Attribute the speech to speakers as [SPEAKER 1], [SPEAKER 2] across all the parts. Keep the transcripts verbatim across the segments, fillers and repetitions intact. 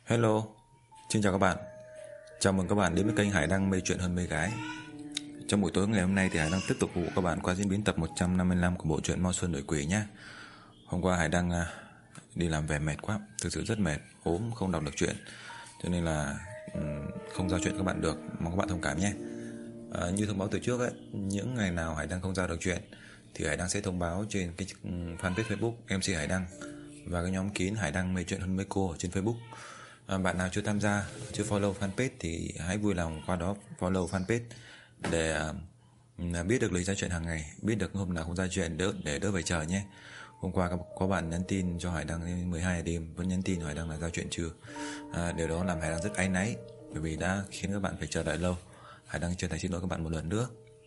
[SPEAKER 1] Hello, xin chào các bạn. Chào mừng các bạn đến với kênh Hải Đăng Mê Chuyện Hơn Mê Gái. Trong buổi tối ngày hôm nay thì Hải Đăng tiếp tục phục vụ các bạn qua diễn biến tập một trăm năm mươi lăm của bộ truyện Mao Xuân Đổi Quỷ nhé. Hôm qua Hải Đăng đi làm về mệt quá, thực sự rất mệt, ốm không đọc được truyện, cho nên là không giao chuyện các bạn được, mong các bạn thông cảm nhé. À, như thông báo từ trước ấy, những ngày nào Hải Đăng không giao được chuyện thì Hải Đăng sẽ thông báo trên cái fanpage Facebook em xê Hải Đăng và cái nhóm kín Hải Đăng Mê Chuyện Hơn Mê Cô trên Facebook. À, bạn nào chưa tham gia, chưa follow fanpage thì hãy vui lòng qua đó follow fanpage để uh, biết được lịch ra chuyện hàng ngày, biết được hôm nào không ra chuyện đỡ để đỡ phải chờ nhé. Hôm qua có bạn nhắn tin cho Hải Đăng mười hai giờ đêm vẫn nhắn tin Hải Đăng là ra chuyện chưa. À, điều đó làm Hải Đăng rất áy náy bởi vì đã khiến các bạn phải chờ đợi lâu. Hải Đăng chân thành xin lỗi các bạn một lần nữa.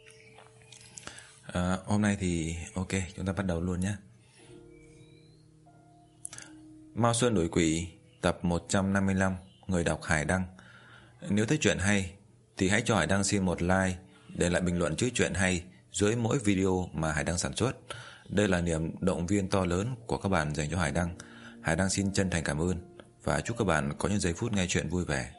[SPEAKER 1] À, hôm nay thì ok, chúng ta bắt đầu luôn nhé. Mao Xuân Đổi Quỷ tập một trăm năm mươi lăm, người đọc Hải Đăng. Nếu thấy chuyện hay thì hãy cho Hải Đăng xin một like, để lại bình luận chữ chuyện hay dưới mỗi video mà Hải Đăng sản xuất. Đây là niềm động viên to lớn của các bạn dành cho Hải Đăng. Hải Đăng xin chân thành cảm ơn và chúc các bạn có những giây phút nghe chuyện vui vẻ.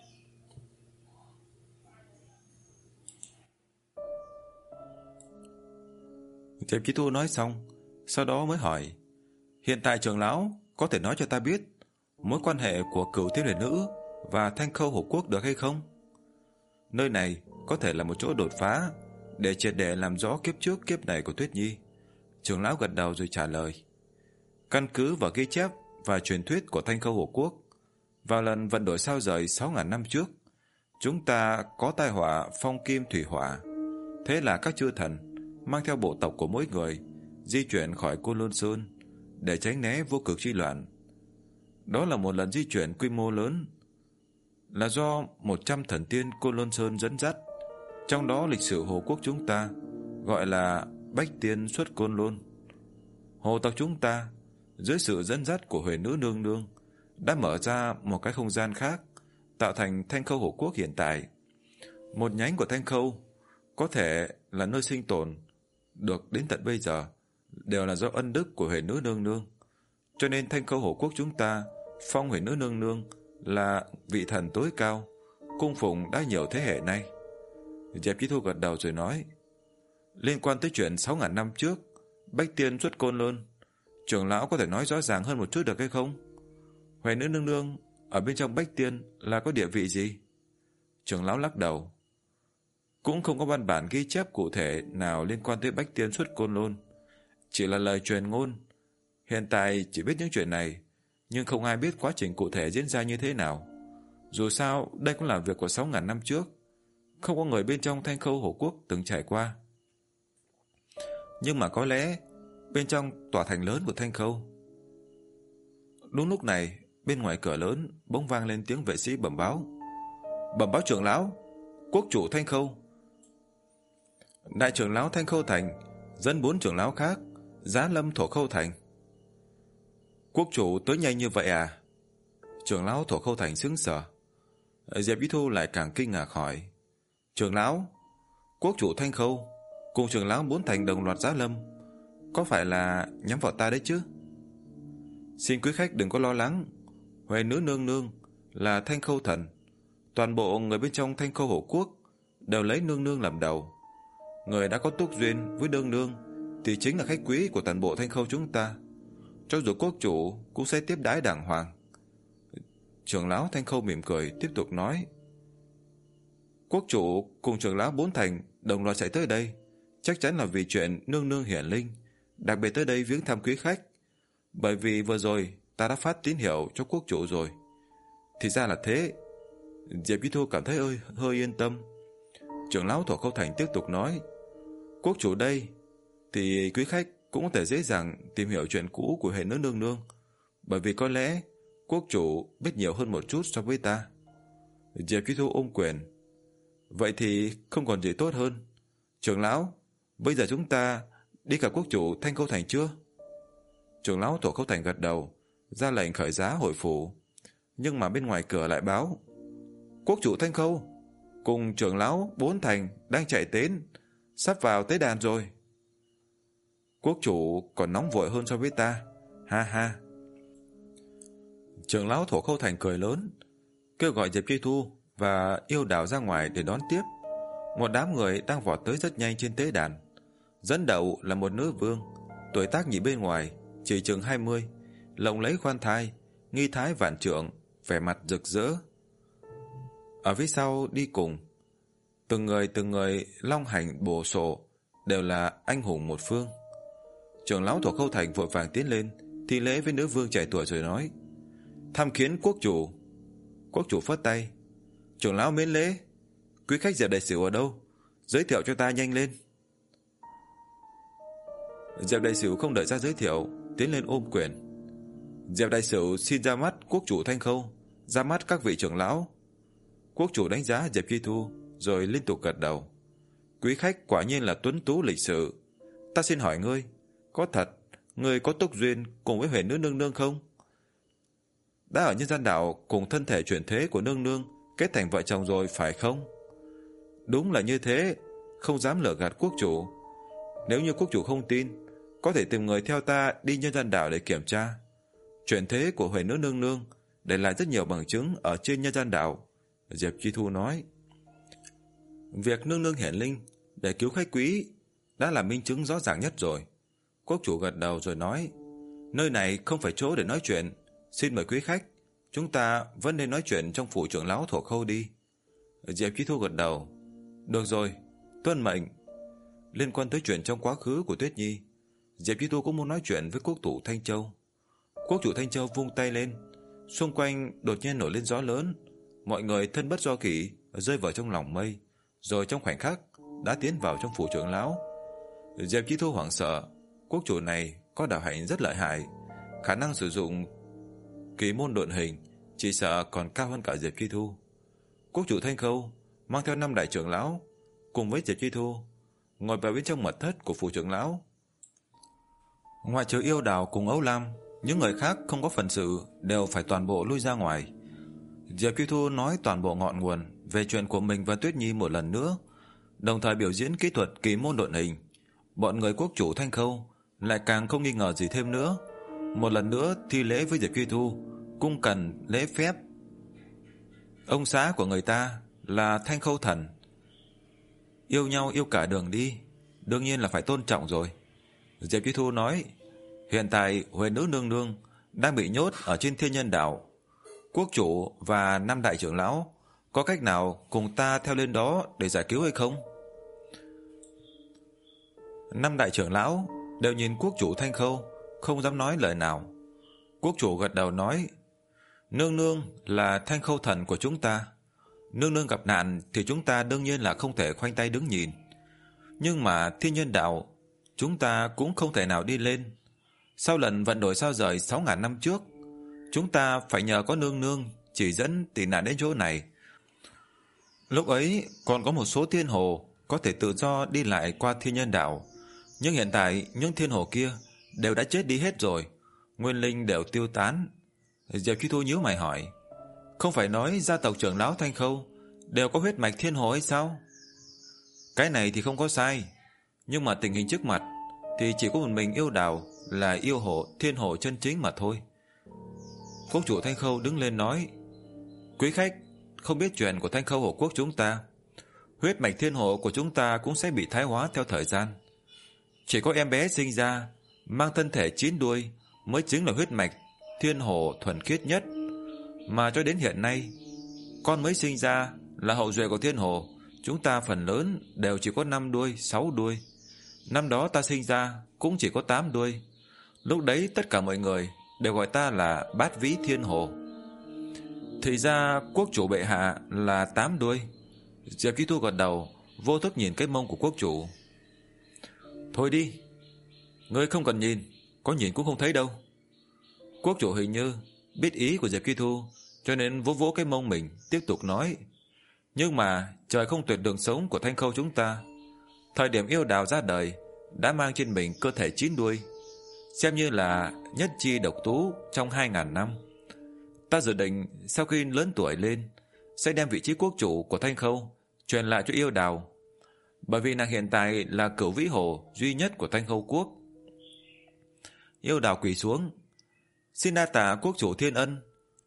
[SPEAKER 1] Diệp Chí Thu nói xong, sau đó mới hỏi: hiện tại trưởng lão có thể nói cho ta biết mối quan hệ của Cửu Thiên Huyền Nữ và Thanh Khâu Hổ Quốc được hay không? Nơi này có thể là một chỗ đột phá để triệt để làm rõ kiếp trước kiếp này của Tuyết Nhi. Trưởng lão gật đầu rồi trả lời: căn cứ vào ghi chép và truyền thuyết của Thanh Khâu Hổ Quốc, vào lần vận đổi sao rời sáu ngàn năm trước, chúng ta có tai họa phong kim thủy hỏa. Thế là các chư thần mang theo bộ tộc của mỗi người di chuyển khỏi Côn Lôn Sơn để tránh né vô cực chi loạn. Đó là một lần di chuyển quy mô lớn, là do một trăm thần tiên Côn Lôn Sơn dẫn dắt. Trong đó lịch sử Hồ Quốc chúng ta gọi là Bách Tiên xuất Côn Lôn. Hồ tộc chúng ta dưới sự dẫn dắt của Huyền Nữ Nương Nương đã mở ra một cái không gian khác, tạo thành Thanh Khâu Hổ Quốc hiện tại. Một nhánh của Thanh Khâu có thể là nơi sinh tồn được đến tận bây giờ đều là do ân đức của Huyền Nữ Nương Nương. Cho nên Thanh Khâu Hổ Quốc chúng ta phong Huyền Nữ Nương Nương là vị thần tối cao, cung phụng đã nhiều thế hệ nay. Diệp Chí Thu gật đầu rồi nói: liên quan tới chuyện sáu ngàn năm trước Bách Tiên xuất Côn Lôn, trưởng lão có thể nói rõ ràng hơn một chút được hay không? Huyền Nữ Nương Nương ở bên trong Bách Tiên là có địa vị gì? Trưởng lão lắc đầu: cũng không có văn bản ghi chép cụ thể nào liên quan tới Bách Tiên xuất Côn Lôn, chỉ là lời truyền ngôn. Hiện tại chỉ biết những chuyện này, nhưng không ai biết quá trình cụ thể diễn ra như thế nào. Dù sao đây cũng là việc của sáu ngàn năm trước, không có người bên trong Thanh Khâu Hổ Quốc từng trải qua. Nhưng mà có lẽ bên trong tòa thành lớn của Thanh Khâu. Đúng lúc này, bên ngoài cửa lớn bỗng vang lên tiếng vệ sĩ bẩm báo: bẩm báo trưởng lão, quốc chủ Thanh Khâu. Đại trưởng lão Thanh Khâu Thành dẫn bốn trưởng lão khác giá lâm Thổ Khâu Thành. Quốc chủ tới nhanh như vậy à? Trưởng lão Thổ Khâu Thành sững sờ. Diệp Chí Thu lại càng kinh ngạc hỏi: trưởng lão, quốc chủ Thanh Khâu cùng trưởng lão bốn thành đồng loạt giá lâm, có phải là nhắm vào ta đấy chứ? Xin quý khách đừng có lo lắng, Huyền Nữ Nương Nương là Thanh Khâu thần, toàn bộ người bên trong Thanh Khâu Hổ Quốc đều lấy nương nương làm đầu. Người đã có túc duyên với nương nương thì chính là khách quý của toàn bộ Thanh Khâu chúng ta, cho dù quốc chủ cũng sẽ tiếp đái đàng hoàng. Trưởng lão Thanh Khâu mỉm cười tiếp tục nói: quốc chủ cùng trưởng lão bốn thành đồng loạt chạy tới đây, chắc chắn là vì chuyện nương nương hiển linh, đặc biệt tới đây viếng thăm quý khách. Bởi vì vừa rồi ta đã phát tín hiệu cho quốc chủ rồi. Thì ra là thế. Diệp Chí Thu cảm thấy ơi, hơi yên tâm. Trưởng lão Thổ Khâu Thành tiếp tục nói: quốc chủ đây thì quý khách cũng có thể dễ dàng tìm hiểu chuyện cũ của Huyền Nữ Nương Nương, bởi vì có lẽ quốc chủ biết nhiều hơn một chút so với ta. Diệp Chí Thu ôm quyền: vậy thì không còn gì tốt hơn. Trưởng lão, bây giờ chúng ta đi gặp quốc chủ Thanh Khâu Thành chưa? Trưởng lão Thổ Khâu Thành gật đầu, ra lệnh khởi giá hội phủ. Nhưng mà bên ngoài cửa lại báo: quốc chủ Thanh Khâu cùng trưởng lão bốn thành đang chạy đến, sắp vào tế đàn rồi. Quốc chủ còn nóng vội hơn so với ta, ha ha. Trưởng lão Thổ Khâu Thành cười lớn: kêu gọi Diệp Truy Thu và Yêu Đào ra ngoài để đón tiếp. Một đám người đang vọt tới rất nhanh trên tế đàn. Dẫn đầu là một nữ vương, tuổi tác nhìn bên ngoài chỉ chừng hai mươi, lộng lẫy khoan thai, nghi thái vạn trượng, vẻ mặt rực rỡ. Ở phía sau đi cùng, từng người từng người long hành bổ sộ, đều là anh hùng một phương. Trưởng lão Thổ Khâu Thành vội vàng tiến lên thi lễ với nữ vương trẻ tuổi rồi nói: "Tham kiến quốc chủ." Quốc chủ phất tay: "Trưởng lão miễn lễ, quý khách Diệp đại sửu ở đâu? Giới thiệu cho ta nhanh lên." Diệp đại sửu không đợi ra giới thiệu, tiến lên ôm quyền: "Diệp đại sửu xin ra mắt quốc chủ Thanh Khâu, ra mắt các vị trưởng lão." Quốc chủ đánh giá Diệp Truy Thu rồi liên tục gật đầu: "Quý khách quả nhiên là tuấn tú lịch sự. Ta xin hỏi ngươi, có thật ngươi có túc duyên cùng với Huyền Nữ nương nương không? Đã ở nhân gian đảo cùng thân thể chuyển thế của nương nương kết thành vợ chồng rồi phải không?" "Đúng là như thế, không dám lừa gạt quốc chủ. Nếu như quốc chủ không tin, có thể tìm người theo ta đi nhân gian đảo để kiểm tra. Chuyển thế của Huyền Nữ nương nương để lại rất nhiều bằng chứng ở trên nhân gian đảo." Diệp Truy Thu nói: "Việc nương nương hiển linh để cứu khách quý đã là minh chứng rõ ràng nhất rồi." Quốc chủ gật đầu rồi nói: "Nơi này không phải chỗ để nói chuyện, xin mời quý khách, chúng ta vẫn nên nói chuyện trong phủ trưởng lão Thổ Khâu đi." Diệp Truy Thu gật đầu: "Được rồi, tuân mệnh." Liên quan tới chuyện trong quá khứ của Tuyết Nhi, Diệp Truy Thu cũng muốn nói chuyện với quốc chủ Thanh Châu. Quốc chủ Thanh Châu vung tay lên, xung quanh đột nhiên nổi lên gió lớn, mọi người thân bất do kỷ rơi vào trong lòng mây, rồi trong khoảnh khắc đã tiến vào trong phủ trưởng lão. Diệp Truy Thu hoảng sợ, quốc chủ này có đạo hạnh rất lợi hại, khả năng sử dụng kỳ môn độn hình chỉ sợ còn cao hơn cả Diệp Truy Thu. Quốc chủ Thanh Khâu mang theo năm đại trưởng lão cùng với Diệp Truy Thu ngồi vào bên trong mật thất của phủ trưởng lão. Ngoại trừ Yêu Đào cùng Âu Lam, những người khác không có phần sự đều phải toàn bộ lui ra ngoài. Diệp Truy Thu nói toàn bộ ngọn nguồn về chuyện của mình và Tuyết Nhi một lần nữa, đồng thời biểu diễn kỹ thuật kỳ môn độn hình. Bọn người quốc chủ Thanh Khâu lại càng không nghi ngờ gì thêm nữa, một lần nữa thi lễ với Diệp Truy Thu, cung cần lễ phép. Ông xã của người ta là Thanh Khâu thần, yêu nhau yêu cả đường đi, đương nhiên là phải tôn trọng rồi. Diệp Truy Thu nói: "Hiện tại Huyền Nữ nương nương đang bị nhốt ở trên Thiên Nhân đảo. Quốc chủ và năm đại trưởng lão có cách nào cùng ta theo lên đó để giải cứu hay không?" Năm đại trưởng lão đều nhìn quốc chủ Thanh Khâu, không dám nói lời nào. Quốc chủ gật đầu nói: "Nương nương là Thanh Khâu thần của chúng ta. Nương nương gặp nạn thì chúng ta đương nhiên là không thể khoanh tay đứng nhìn. Nhưng mà Thiên Nhân đảo chúng ta cũng không thể nào đi lên. Sau lần vận đổi sao rời sáu ngàn năm trước, chúng ta phải nhờ có nương nương chỉ dẫn tị nạn đến chỗ này. Lúc ấy còn có một số thiên hồ có thể tự do đi lại qua Thiên Nhân đảo, nhưng hiện tại những thiên hồ kia đều đã chết đi hết rồi, nguyên linh đều tiêu tán." Diệp Truy Thu nhíu mày hỏi: "Không phải nói gia tộc trưởng lão Thanh Khâu đều có huyết mạch thiên hồ hay sao?" "Cái này thì không có sai, nhưng mà tình hình trước mặt thì chỉ có một mình Yêu Đào là yêu hồ thiên hồ chân chính mà thôi." Quốc chủ Thanh Khâu đứng lên nói: "Quý khách không biết chuyện của Thanh Khâu Hồ quốc chúng ta, huyết mạch thiên hồ của chúng ta cũng sẽ bị thái hóa theo thời gian. Chỉ có em bé sinh ra mang thân thể chín đuôi mới chính là huyết mạch thiên hồ thuần khiết nhất, mà cho đến hiện nay con mới sinh ra là hậu duệ của thiên hồ chúng ta phần lớn đều chỉ có năm đuôi, sáu đuôi. Năm đó ta sinh ra cũng chỉ có tám đuôi. Lúc đấy tất cả mọi người đều gọi ta là Bát Vĩ Thiên Hồ. Thì ra quốc chủ bệ hạ là tám đuôi." Diệp Truy Thu gật đầu, vô thức nhìn cái mông của quốc chủ. "Thôi đi, ngươi không cần nhìn, có nhìn cũng không thấy đâu." Quốc chủ hình như biết ý của Diệp Truy Thu, cho nên vỗ vỗ cái mông mình, tiếp tục nói: "Nhưng mà trời không tuyệt đường sống của Thanh Khâu chúng ta. Thời điểm Yêu Đào ra đời đã mang trên mình cơ thể chín đuôi, xem như là nhất chi độc tú trong hai ngàn năm. Ta dự định sau khi lớn tuổi lên sẽ đem vị trí quốc chủ của Thanh Khâu truyền lại cho Yêu Đào, bởi vì nàng hiện tại là cửu vĩ hồ duy nhất của Thanh Khâu quốc." Yêu Đào quỳ xuống: "Xin đa tạ quốc chủ thiên ân,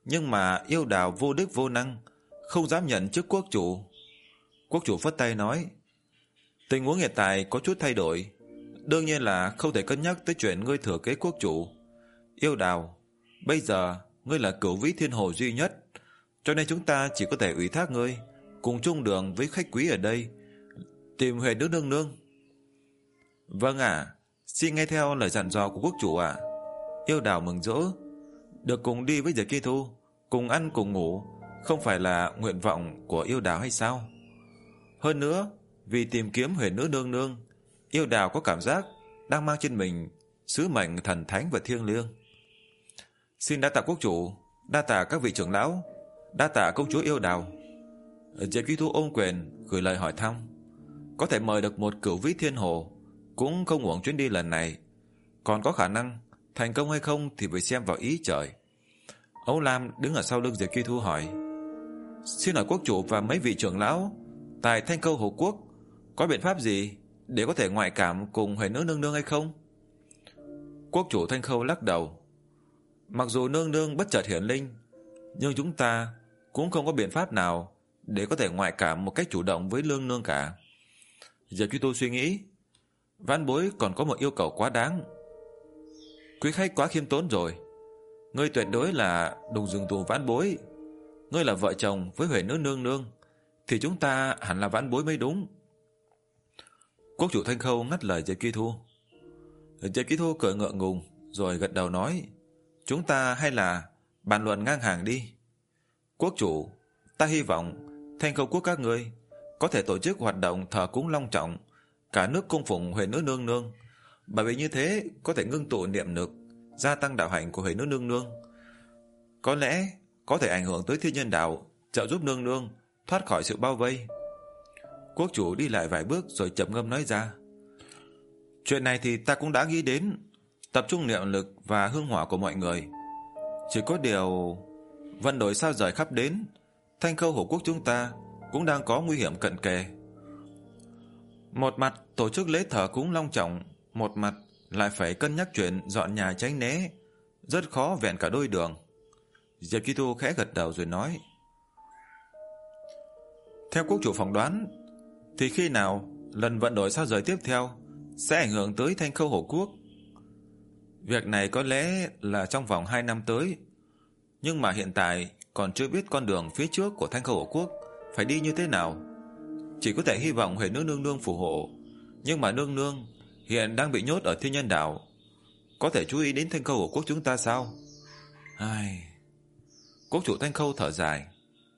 [SPEAKER 1] nhưng mà yêu đào vô đức vô năng, không dám nhận chức quốc chủ. Quốc chủ phất tay nói, tình huống hiện tại có chút thay đổi, đương nhiên là không thể cân nhắc tới chuyện ngươi thừa kế quốc chủ. Yêu đào, bây giờ ngươi là cửu vĩ thiên hồ duy nhất, cho nên chúng ta chỉ có thể ủy thác ngươi cùng chung đường với khách quý ở đây, tìm Huệ Nữ nương nương. Vâng ạ, à, xin nghe theo lời dặn dò của quốc chủ ạ. À. Yêu đào mừng rỡ, được cùng đi với Diệp Kỳ Thu, cùng ăn cùng ngủ, không phải là nguyện vọng của yêu đào hay sao? Hơn nữa, vì tìm kiếm Huệ Nữ nương nương, yêu đào có cảm giác đang mang trên mình sứ mệnh thần thánh và thiêng liêng. Xin đa tạ quốc chủ, đa tạ các vị trưởng lão, đa tạ công chúa yêu đào. Diệp Kỳ Thu ôm quyền gửi lời hỏi thăm. Có thể mời được một cửu vĩ thiên hồ cũng không uổng chuyến đi lần này. Còn có khả năng thành công hay không thì phải xem vào ý trời. Âu Lam đứng ở sau lưng Diệp Kỳ Thu hỏi, xin hỏi quốc chủ và mấy vị trưởng lão tại Thanh Câu Hồ Quốc có biện pháp gì để có thể ngoại cảm cùng Huệ Nữ nương nương hay không? Quốc chủ Thanh Khâu lắc đầu, mặc dù nương nương bất chợt hiển linh, nhưng chúng ta cũng không có biện pháp nào để có thể ngoại cảm một cách chủ động với lương nương cả. Diệp Kỳ Thu suy nghĩ, vãn bối còn có một yêu cầu quá đáng. Quý khách quá khiêm tốn rồi, ngươi tuyệt đối là đừng dừng tù vãn bối. Ngươi là vợ chồng với Huệ Nữ nương nương thì chúng ta hẳn là vãn bối mới đúng. Quốc chủ Thanh Khâu ngắt lời Diệp Kỳ Thu. Diệp Kỳ Thu cười ngượng ngùng rồi gật đầu nói, chúng ta hay là bàn luận ngang hàng đi. Quốc chủ, ta hy vọng Thanh Khâu quốc các ngươi có thể tổ chức hoạt động thờ cúng long trọng, cả nước cung phụng Huệ Nữ nương nương, bởi vì như thế có thể ngưng tụ niệm lực, gia tăng đạo hạnh của Huệ Nữ nương nương. Có lẽ có thể ảnh hưởng tới thiên nhân đạo, trợ giúp nương nương thoát khỏi sự bao vây. Quốc chủ đi lại vài bước rồi chậm ngâm nói ra, chuyện này thì ta cũng đã nghĩ đến, tập trung niệm lực và hương hỏa của mọi người. Chỉ có điều vận đổi sao rời khắp đến, Thanh Khâu Hồ Quốc chúng ta cũng đang có nguy hiểm cận kề. Một mặt tổ chức lễ thờ cúng long trọng, một mặt lại phải cân nhắc chuyện dọn nhà tránh né, rất khó vẹn cả đôi đường. Diệp Kỳ Thu khẽ gật đầu rồi nói, theo quốc chủ phỏng đoán thì khi nào lần vận đổi sao rời tiếp theo sẽ ảnh hưởng tới Thanh Khâu Hồ Quốc? Việc này có lẽ là trong vòng hai năm tới, nhưng mà hiện tại còn chưa biết con đường phía trước của Thanh Khâu Hồ Quốc phải đi như thế nào. Chỉ có thể hy vọng Huệ Nữ nương nương phù hộ, nhưng mà nương nương hiện đang bị nhốt ở Thiên Nhân Đảo, có thể chú ý đến Thanh Khâu Hồ Quốc chúng ta sao? Ai... Quốc chủ Thanh Khâu thở dài.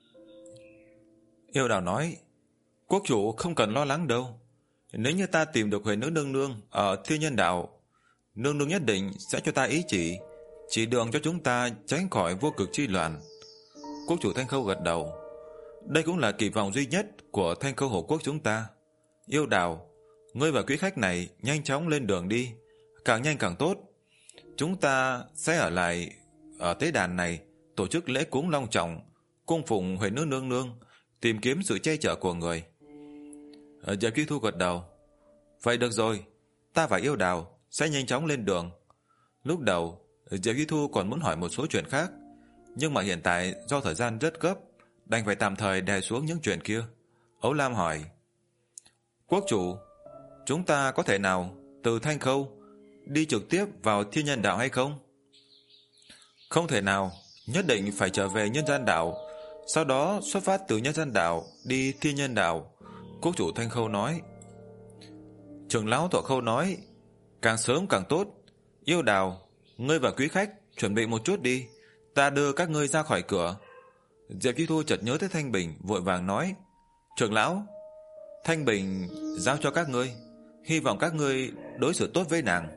[SPEAKER 1] Yêu Đào nói, quốc chủ không cần lo lắng đâu. Nếu như ta tìm được Huệ Nữ nương nương ở Thiên Nhân Đảo, nương nương nhất định sẽ cho ta ý chỉ, chỉ đường cho chúng ta tránh khỏi vô cực chi loạn. Quốc chủ Thanh Khâu gật đầu. Đây cũng là kỳ vọng duy nhất của Thanh Khâu Hồ Quốc chúng ta. Yêu Đào, ngươi và quý khách này nhanh chóng lên đường đi, càng nhanh càng tốt. Chúng ta sẽ ở lại ở tế đàn này, tổ chức lễ cúng long trọng, cung phụng Huệ Nữ nương nương, tìm kiếm sự che chở của người. Diệp Kỳ Thu gật đầu. Vậy được rồi, ta và Yêu Đào sẽ nhanh chóng lên đường. Lúc đầu Diệp Kỳ Thu còn muốn hỏi một số chuyện khác, nhưng mà hiện tại do thời gian rất gấp, đành phải tạm thời đè xuống những chuyện kia. Ấu Lam hỏi, quốc chủ, chúng ta có thể nào từ Thanh Khâu đi trực tiếp vào Thiên Nhân Đảo hay không? Không thể nào, nhất định phải trở về Nhân Gian Đảo, sau đó xuất phát từ Nhân Gian Đảo đi Thiên Nhân Đảo. Quốc chủ Thanh Khâu nói. Trưởng lão Thọ Khâu nói, càng sớm càng tốt. Yêu Đào, ngươi và quý khách chuẩn bị một chút đi, ta đưa các ngươi ra khỏi cửa. Diệp Kỳ Thu chợt nhớ tới Thanh Bình, vội vàng nói, trưởng lão, Thanh Bình giao cho các ngươi, hy vọng các ngươi đối xử tốt với nàng.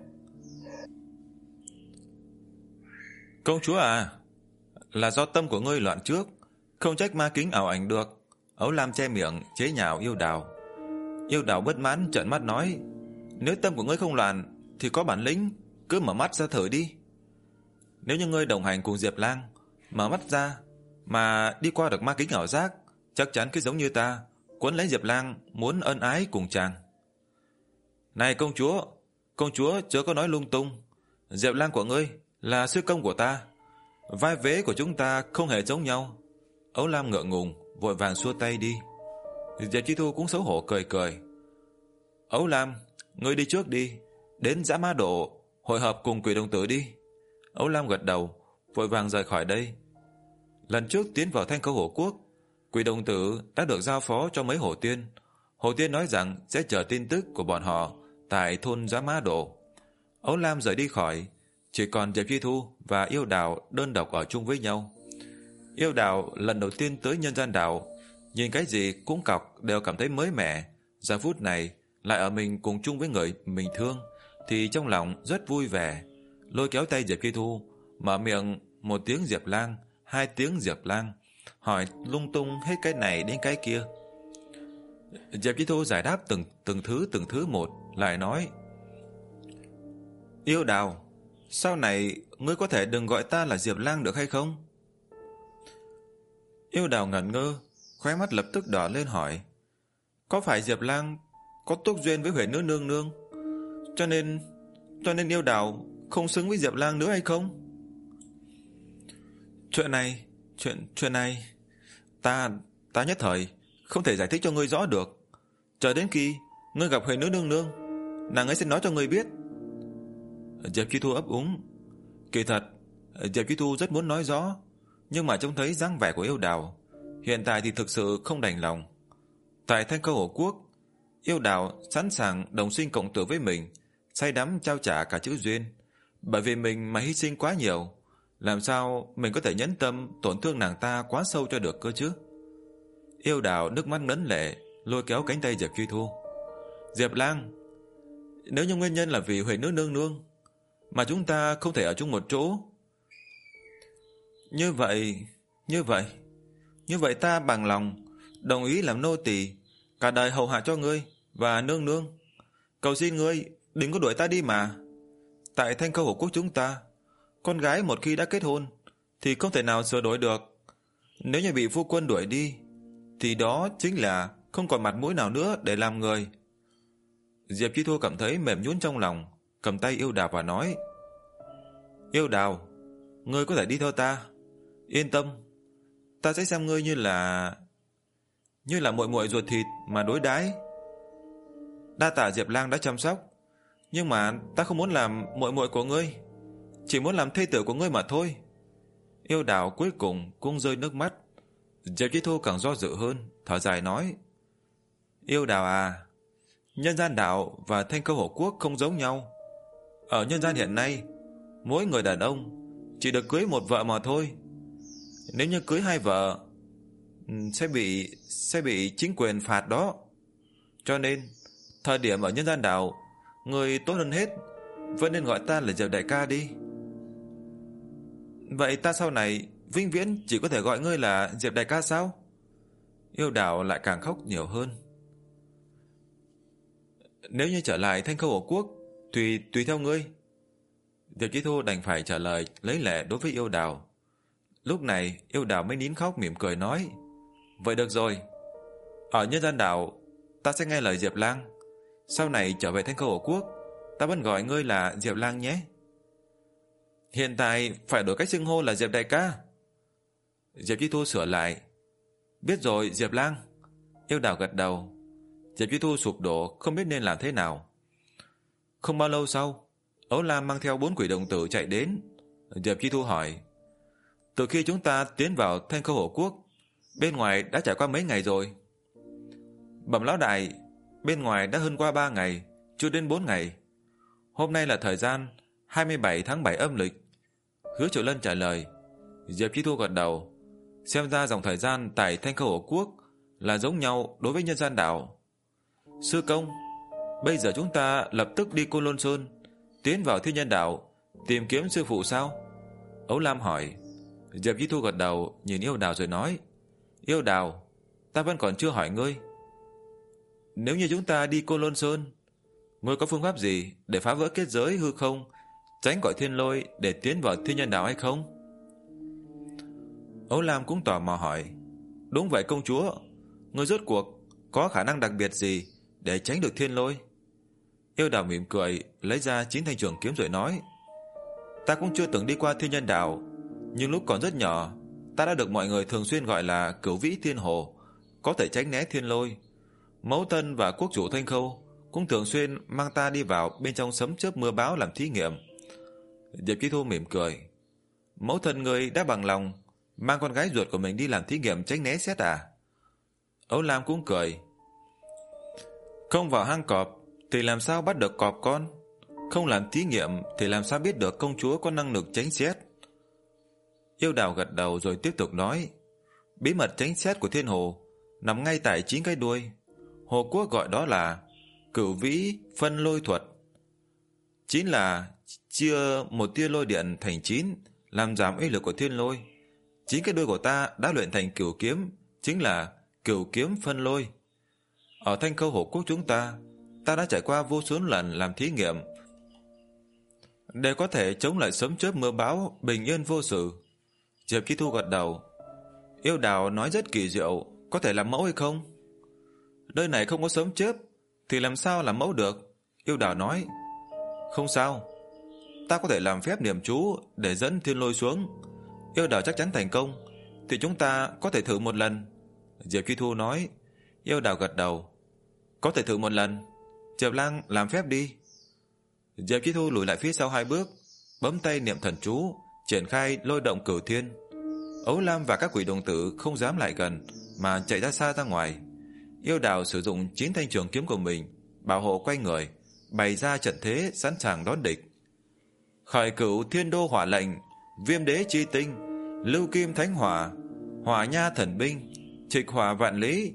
[SPEAKER 1] Công chúa à, là do tâm của ngươi loạn trước, không trách ma kính ảo ảnh được. Ấu Lam che miệng chế nhạo Yêu Đào. Yêu Đào bất mãn trợn mắt nói, nếu tâm của ngươi không loạn thì có bản lĩnh cứ mở mắt ra thử đi. Nếu như ngươi đồng hành cùng Diệp Lang, mở mắt ra mà đi qua được ma kính ảo giác, chắc chắn cứ giống như ta, cuốn lấy Diệp Lang muốn ân ái cùng chàng. Này công chúa, công chúa chớ có nói lung tung. Diệp Lang của ngươi là sư công của ta, vai vế của chúng ta không hề giống nhau. Ấu Lam ngượng ngùng, vội vàng xua tay đi. Diệp Chi Thu cũng xấu hổ cười cười. Ấu Lam, ngươi đi trước đi, đến Dã Ma Độ hội hợp cùng Quỷ Đồng Tử đi. Ấu Lam gật đầu, vội vàng rời khỏi đây. Lần trước tiến vào Thanh Khâu Hổ Quốc, Quỷ Đồng Tử đã được giao phó cho mấy hổ tiên. Hổ tiên nói rằng sẽ chờ tin tức của bọn họ tại thôn Dã Ma Độ. Ấu Lam rời đi khỏi, chỉ còn Diệp Chi Thu và Yêu Đào đơn độc ở chung với nhau. Yêu Đào lần đầu tiên tới nhân gian đảo, nhìn cái gì cũng cọc đều cảm thấy mới mẻ. Giờ phút này lại ở mình cùng chung với người mình thương, thì trong lòng rất vui vẻ. Lôi kéo tay Diệp Chi Thu, mở miệng một tiếng Diệp Lang, hai tiếng Diệp Lang, hỏi lung tung hết cái này đến cái kia. Diệp Chi Thu giải đáp từng từng thứ từng thứ một, lại nói: Yêu Đào, sau này ngươi có thể đừng gọi ta là Diệp Lang được hay không? Yêu Đào ngẩn ngơ, khóe mắt lập tức đỏ lên hỏi: Có phải Diệp Lang có túc duyên với Huệ Nữ nương nương, cho nên cho nên Yêu Đào không xứng với Diệp Lang nữa hay không? Chuyện này, chuyện chuyện này, ta ta nhất thời không thể giải thích cho ngươi rõ được. Chờ đến khi ngươi gặp Huệ Nữ nương nương, nàng ấy sẽ nói cho ngươi biết. Diệp Chi Thu ấp úng. Kỳ thật, Diệp Chi Thu rất muốn nói rõ, nhưng mà trông thấy dáng vẻ của Yêu Đào, hiện tại thì thực sự không đành lòng. Tại Thanh Khâu Hổ Quốc, Yêu Đào sẵn sàng đồng sinh cộng tử với mình, say đắm trao trả cả chữ duyên. Bởi vì mình mà hy sinh quá nhiều, làm sao mình có thể nhẫn tâm tổn thương nàng ta quá sâu cho được cơ chứ? Yêu Đào nước mắt ngấn lệ, lôi kéo cánh tay Diệp Chi Thu. Diệp Lang, nếu như nguyên nhân là vì Huệ Nữ nương nương mà chúng ta không thể ở chung một chỗ, Như vậy, như vậy, như vậy ta bằng lòng đồng ý làm nô tỳ, cả đời hầu hạ cho ngươi và nương nương. Cầu xin ngươi đừng có đuổi ta đi mà. Tại Thanh Khâu Hổ Quốc chúng ta, con gái một khi đã kết hôn thì không thể nào sửa đổi được. Nếu như bị phu quân đuổi đi, thì đó chính là không còn mặt mũi nào nữa để làm người. Diệp Chi Thu cảm thấy mềm nhũn trong lòng, cầm tay Yêu Đào và nói: Yêu Đào, ngươi có thể đi theo ta. Yên tâm, ta sẽ xem ngươi như là như là muội muội ruột thịt mà đối đãi. Đa tạ Diệp Lang đã chăm sóc, nhưng mà ta không muốn làm muội muội của ngươi, chỉ muốn làm thê tử của ngươi mà thôi. Yêu Đào cuối cùng cũng rơi nước mắt. Diệp Chi Thu càng do dự hơn, thở dài nói: Yêu Đào à, nhân gian đảo và Thanh Khâu Hổ Quốc không giống nhau. Ở nhân gian hiện nay, mỗi người đàn ông chỉ được cưới một vợ mà thôi. Nếu như cưới hai vợ sẽ bị sẽ bị chính quyền phạt đó. Cho nên thời điểm ở nhân gian đảo, người tốt hơn hết vẫn nên gọi ta là Diệp đại ca đi. Vậy ta sau này vĩnh viễn chỉ có thể gọi ngươi là Diệp đại ca sao? Yêu Đào lại càng khóc nhiều hơn. Nếu như trở lại Thanh Khâu Hổ Quốc, tùy tùy theo ngươi. Diệp Chi Thu đành phải trả lời lấy lệ đối với Yêu Đào. Lúc này Yêu Đào mới nín khóc mỉm cười nói: Vậy được rồi, ở nhân gian đảo ta sẽ nghe lời Diệp Lang. Sau này trở về Thanh Khâu Hổ Quốc, ta vẫn gọi ngươi là Diệp Lang nhé. Hiện tại phải đổi cách xưng hô là Diệp đại ca. Diệp Chi Thu sửa lại: Biết rồi Diệp Lang. Yêu Đào gật đầu. Diệp Chi Thu sụp đổ, không biết nên làm thế nào. Không bao lâu sau, Ấu Lam mang theo bốn quỷ đồng tử chạy đến. Diệp Chi Thu hỏi: Từ khi chúng ta tiến vào Thanh Khâu Hổ Quốc, bên ngoài đã trải qua mấy ngày rồi? Bẩm lão đại, bên ngoài đã hơn qua ba ngày, chưa đến bốn ngày. Hôm nay là thời gian hai mươi bảy tháng bảy âm lịch. Hứa Triệu Lân trả lời. Diệp Chi Thu gật đầu. Xem ra dòng thời gian tại Thanh Khâu Hổ Quốc là giống nhau đối với nhân gian đảo. Sư công, bây giờ chúng ta lập tức đi Côn Lôn Sơn, tiến vào Thiên Nhân Đảo, tìm kiếm sư phụ sao? Ấu Lam hỏi. Diệp Chi Thu gật đầu, nhìn Yêu Đào rồi nói: Yêu Đào, ta vẫn còn chưa hỏi ngươi. Nếu như chúng ta đi Côn Lôn Sơn, ngươi có phương pháp gì để phá vỡ kết giới hư không, tránh khỏi thiên lôi để tiến vào Thiên Nhân Đảo hay không? Ấu Lam cũng tò mò hỏi. Đúng vậy công chúa, ngươi rốt cuộc có khả năng đặc biệt gì để tránh được thiên lôi? Yêu Đào mỉm cười, lấy ra chín thanh trường kiếm rồi nói: Ta cũng chưa từng đi qua Thiên Nhân Đảo, Nhưng lúc còn rất nhỏ, ta đã được mọi người thường xuyên gọi là Cửu Vĩ Thiên Hồ, có thể tránh né thiên lôi. Mẫu thân và quốc chủ Thanh Khâu cũng thường xuyên mang ta đi vào bên trong sấm chớp mưa bão làm thí nghiệm. Diệp Chi Thu mỉm cười. Mẫu thân ngươi đã bằng lòng mang con gái ruột của mình đi làm thí nghiệm tránh né sét à? Âu Lam cũng cười. Không vào hang cọp thì làm sao bắt được cọp con? Không làm thí nghiệm thì làm sao biết được công chúa có năng lực tránh sét? Yêu Đào gật đầu rồi tiếp tục nói. Bí mật tránh sét của Thiên Hồ nằm ngay tại chín cái đuôi. Hồ Quốc gọi đó là Cửu Vĩ Phân Lôi Thuật. Chính là chia một tia lôi điện thành chín, làm giảm uy lực của thiên lôi. Chín cái đuôi của ta đã luyện thành cửu kiếm, chính là Cửu Kiếm Phân Lôi. Ở Thanh Khâu Hồ Quốc chúng ta, ta đã trải qua vô số lần làm thí nghiệm để có thể chống lại sấm chớp mưa bão, bình yên vô sự. Diệp Chi Thu gật đầu. Yêu Đào nói rất kỳ diệu, có thể làm mẫu hay không? Nơi này không có sấm chớp thì làm sao làm mẫu được? Yêu Đào nói. Không sao, ta có thể làm phép niệm chú để dẫn thiên lôi xuống. Yêu Đào chắc chắn thành công thì chúng ta có thể thử một lần. Diệp Chi Thu nói. Yêu Đào gật đầu. Có thể thử một lần. Diệp Lang làm phép đi. Diệp Chi Thu lùi lại phía sau hai bước, bấm tay niệm thần chú, triển khai lôi động cửu thiên. Ấu Lam và các quỷ đồng tử không dám lại gần mà chạy ra xa ra ngoài. Yêu Đào sử dụng chín thanh trường kiếm của mình bảo hộ quanh người, bày ra trận thế sẵn sàng đón địch. Khởi cửu thiên đô hỏa lệnh, viêm đế chi tinh, lưu kim thánh hỏa, hỏa nha thần binh, trịch hỏa vạn lý,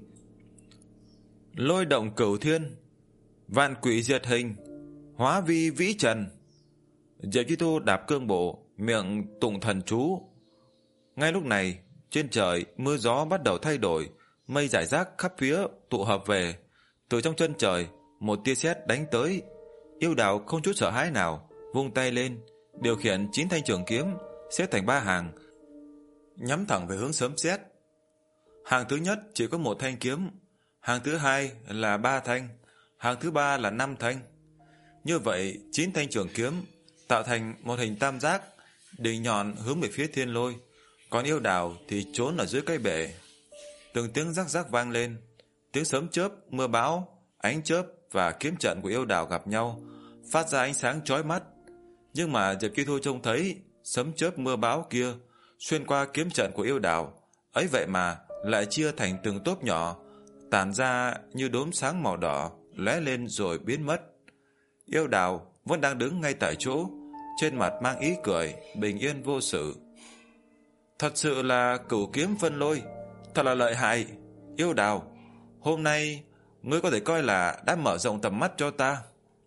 [SPEAKER 1] lôi động cửu thiên, vạn quỷ diệt hình, hóa vi vĩ trần. Diệp Chi Thu đạp cương bộ, miệng tụng thần chú. Ngay lúc này, trên trời mưa gió bắt đầu thay đổi, mây rải rác khắp phía tụ hợp về. Từ trong chân trời, một tia sét đánh tới. Yêu Đào không chút sợ hãi nào, vung tay lên, điều khiển chín thanh trường kiếm xếp thành ba hàng, nhắm thẳng về hướng sấm sét. Hàng thứ nhất chỉ có một thanh kiếm, hàng thứ hai là ba thanh, hàng thứ ba là năm thanh. Như vậy, chín thanh trường kiếm tạo thành một hình tam giác, đỉnh nhọn hướng về phía thiên lôi, còn Yêu Đào thì trốn ở dưới cây bể. Từng tiếng rắc rắc vang lên, tiếng sấm chớp, mưa bão, ánh chớp và kiếm trận của Yêu Đào gặp nhau, phát ra ánh sáng chói mắt. Nhưng mà Diệp Chi Thu trông thấy sấm chớp mưa bão kia xuyên qua kiếm trận của Yêu Đào, ấy vậy mà lại chia thành từng tốp nhỏ, tản ra như đốm sáng màu đỏ, lóe lên rồi biến mất. Yêu Đào vẫn đang đứng ngay tại chỗ, trên mặt mang ý cười, bình yên vô sự. Thật sự là cửu kiếm phân lôi, thật là lợi hại. Yêu Đào, hôm nay ngươi có thể coi là đã mở rộng tầm mắt cho ta.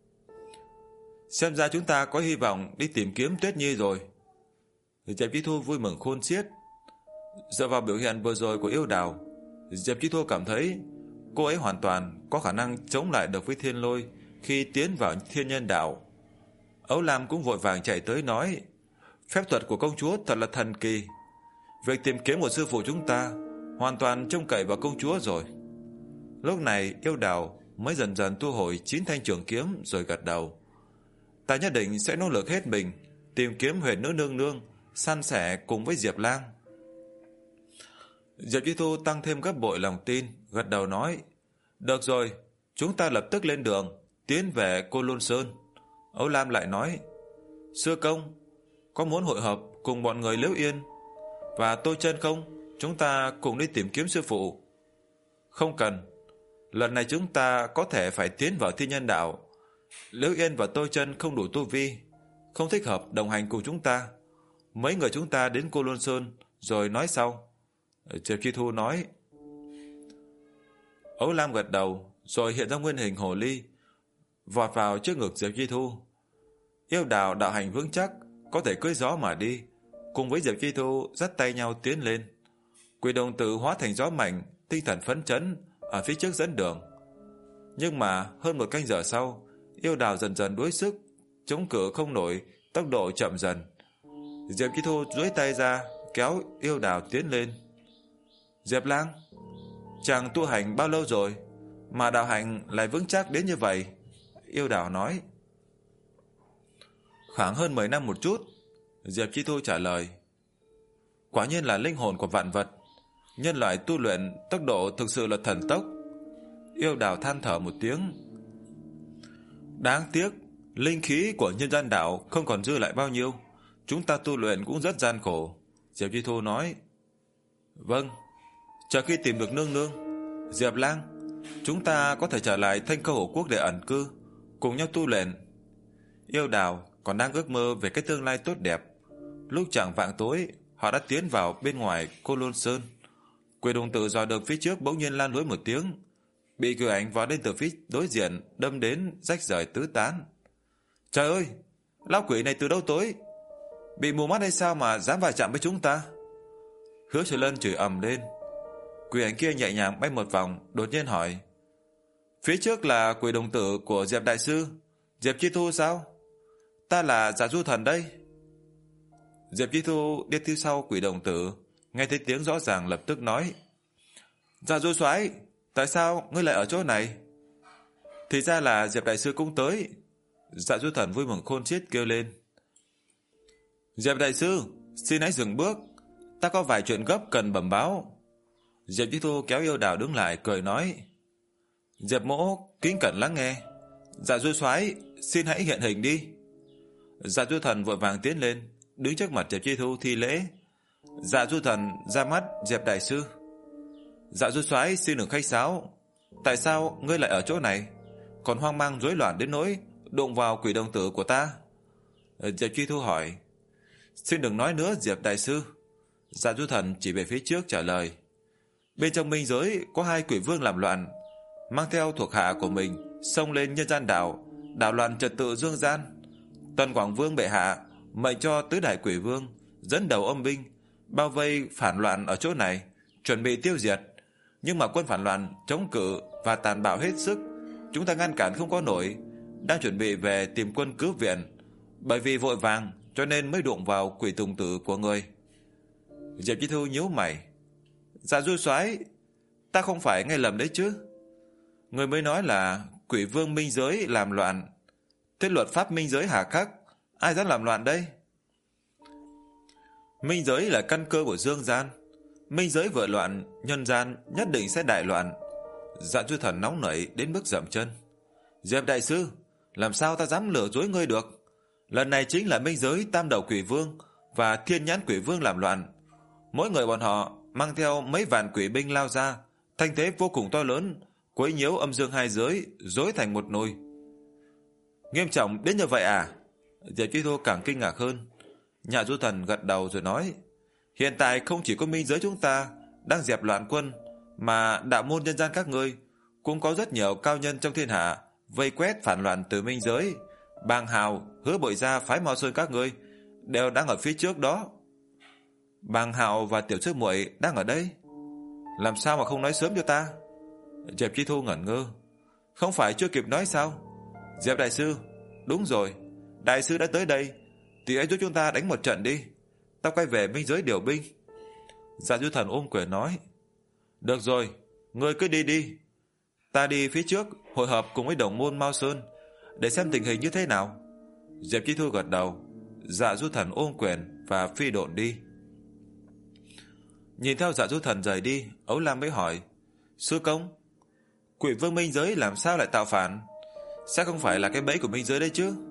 [SPEAKER 1] Xem ra chúng ta có hy vọng đi tìm kiếm Tuyết Nhi rồi. Diệp Chi Thu vui mừng khôn xiết. Dựa vào biểu hiện vừa rồi của Yêu Đào, Diệp Chi Thu cảm thấy cô ấy hoàn toàn có khả năng chống lại được với thiên lôi khi tiến vào thiên nhân đạo. Ấu Lam cũng vội vàng chạy tới nói, phép thuật của công chúa thật là thần kỳ. Việc tìm kiếm của sư phụ chúng ta hoàn toàn trông cậy vào công chúa rồi. Lúc này Yêu Đào mới dần dần thu hồi chín thanh trường kiếm rồi gật đầu. Ta nhất định sẽ nỗ lực hết mình tìm kiếm Huyền Nữ Nương Nương, san sẻ cùng với Diệp Lang. Diệp Chi Thu tăng thêm gấp bội lòng tin, gật đầu nói, được rồi, chúng ta lập tức lên đường tiến về Cô Lôn Sơn. Ấu Lam lại nói, sư công, có muốn hội hợp cùng bọn người Liễu Yên và Tô Chân không? Chúng ta cùng đi tìm kiếm sư phụ. Không cần, lần này chúng ta có thể phải tiến vào thiên nhân đạo. Liễu Yên và Tô Chân không đủ tu vi, không thích hợp đồng hành cùng chúng ta. Mấy người chúng ta đến Cô Lôn Sơn rồi nói sau. Diệp Chi Thu nói. Ấu Lam gật đầu rồi hiện ra nguyên hình hồ ly, vọt vào trước ngực Diệp Chi Thu. Yêu Đào đạo hành vững chắc, có thể cưỡi gió mà đi, cùng với Diệp Chi Thu dắt tay nhau tiến lên. Quỷ đồng tử hóa thành gió mạnh, tinh thần phấn chấn ở phía trước dẫn đường. Nhưng mà hơn một canh giờ sau, Yêu Đào dần dần đuối sức, chống cự không nổi, tốc độ chậm dần. Diệp Chi Thu duỗi tay ra kéo Yêu Đào tiến lên. Diệp Lang, chàng tu hành bao lâu rồi mà đạo hành lại vững chắc đến như vậy? Yêu Đào nói. Khoảng hơn mười năm một chút. Diệp Chi Thu trả lời. quả nhiên là linh hồn của vạn vật. Nhân loại tu luyện tốc độ thực sự là thần tốc. Yêu Đào than thở một tiếng. Đáng tiếc, linh khí của nhân gian đạo không còn dư lại bao nhiêu. Chúng ta tu luyện cũng rất gian khổ. Diệp Chi Thu nói. Vâng, chờ khi tìm được nương nương, Diệp Lang, chúng ta có thể trở lại Thanh Khâu Hổ Quốc để ẩn cư, cùng nhau tu luyện. Yêu Đào còn đang ước mơ về cái tương lai tốt đẹp. Lúc chạng vạng tối, họ đã tiến vào bên ngoài Cô Lôn Sơn. Quỷ đồng tử dò đường phía trước bỗng nhiên lan lối một tiếng, bị Cửu Ảnh vọt lên từ phía đối diện, đâm đến rách rời tứ tán. Trời ơi, lão quỷ này từ đâu tới? Bị mù mắt hay sao mà dám va chạm với chúng ta? Hứa Sở Lân chửi ầm lên. Quỷ ảnh kia nhẹ nhàng bay một vòng, đột nhiên hỏi. Phía trước là quỷ đồng tử của Diệp Đại Sư, Diệp Chi Thu sao? Ta là Dạ Du Thần đây. Diệp Chi Thu đi theo sau quỷ đồng tử, nghe thấy tiếng rõ ràng lập tức nói. Dạ Du Soái, tại sao ngươi lại ở chỗ này? Thì ra là Diệp Đại Sư cũng tới. Dạ Du Thần vui mừng khôn xiết kêu lên. Diệp Đại Sư, xin hãy dừng bước, ta có vài chuyện gấp cần bẩm báo. Diệp Chi Thu kéo Yêu Đào đứng lại cười nói. Diệp Mỗ kính cẩn lắng nghe. Dạ Du Soái, xin hãy hiện hình đi. Dạ Du Thần vội vàng tiến lên, đứng trước mặt Diệp Chi Thu thi lễ. Dạ Du Thần ra mắt Diệp Đại Sư. Dạ Du Soái xin đừng khách sáo. Tại sao ngươi lại ở chỗ này, còn hoang mang rối loạn đến nỗi đụng vào quỷ đồng tử của ta? Diệp Chi Thu hỏi. Xin đừng nói nữa Diệp Đại Sư. Dạ Du Thần chỉ về phía trước trả lời. Bên trong minh giới có hai quỷ vương làm loạn, mang theo thuộc hạ của mình xông lên nhân gian đảo, đảo loạn trật tự dương gian. Tần Quảng Vương bệ hạ mệnh cho tứ đại quỷ vương dẫn đầu âm binh bao vây phản loạn ở chỗ này, chuẩn bị tiêu diệt. Nhưng mà quân phản loạn chống cự và tàn bạo hết sức, chúng ta ngăn cản không có nổi, đang chuẩn bị về tìm quân cứu viện. Bởi vì vội vàng cho nên mới đụng vào quỷ tùng tử của người. Diệp Chi Thu nhíu mày. Dạ Du Soái, ta không phải nghe lầm đấy chứ? Người mới nói là quỷ vương minh giới làm loạn. Thế luật pháp minh giới hà khắc, ai dám làm loạn đây? Minh giới là căn cơ của dương gian. Minh giới vừa loạn, nhân gian nhất định sẽ đại loạn. Dạ Du Thần nóng nảy đến mức dậm chân. Diệp Đại Sư, làm sao ta dám lừa dối ngươi được? Lần này chính là minh giới tam đầu quỷ vương và thiên nhãn quỷ vương làm loạn. Mỗi người bọn họ mang theo mấy vạn quỷ binh lao ra, thanh thế vô cùng to lớn, quấy nhiễu âm dương hai giới, rối thành một nồi. Nghiêm trọng đến như vậy à? Diệp Chi Thu càng kinh ngạc hơn. Dạ Du Thần gật đầu rồi nói. Hiện tại không chỉ có minh giới chúng ta đang dẹp loạn quân, mà đạo môn nhân gian các ngươi cũng có rất nhiều cao nhân trong thiên hạ vây quét phản loạn từ minh giới. Bàng Hào, Hứa Bội Gia, phái Mao Sơn các ngươi đều đang ở phía trước đó. Bàng Hào và Tiểu Sư Muội đang ở đây. Làm sao mà không nói sớm cho ta? Diệp Chi Thu ngẩn ngơ. Không phải chưa kịp nói sao? Diệp Đại Sư, đúng rồi, Đại Sư đã tới đây, thì hãy giúp chúng ta đánh một trận đi. Ta quay về minh giới điều binh. Dạ Du Thần ôm quyền nói. Được rồi, ngươi cứ đi đi. Ta đi phía trước hội hợp cùng với đồng môn Mao Sơn để xem tình hình như thế nào. Diệp Chi Thu gật đầu. Dạ Du Thần ôm quyền và phi độn đi. Nhìn theo Dạ Du Thần rời đi, Ấu Lam mới hỏi. Sư công, quỷ vương minh giới làm sao lại tạo phản? Sẽ không phải là cái bẫy của minh giới đấy chứ?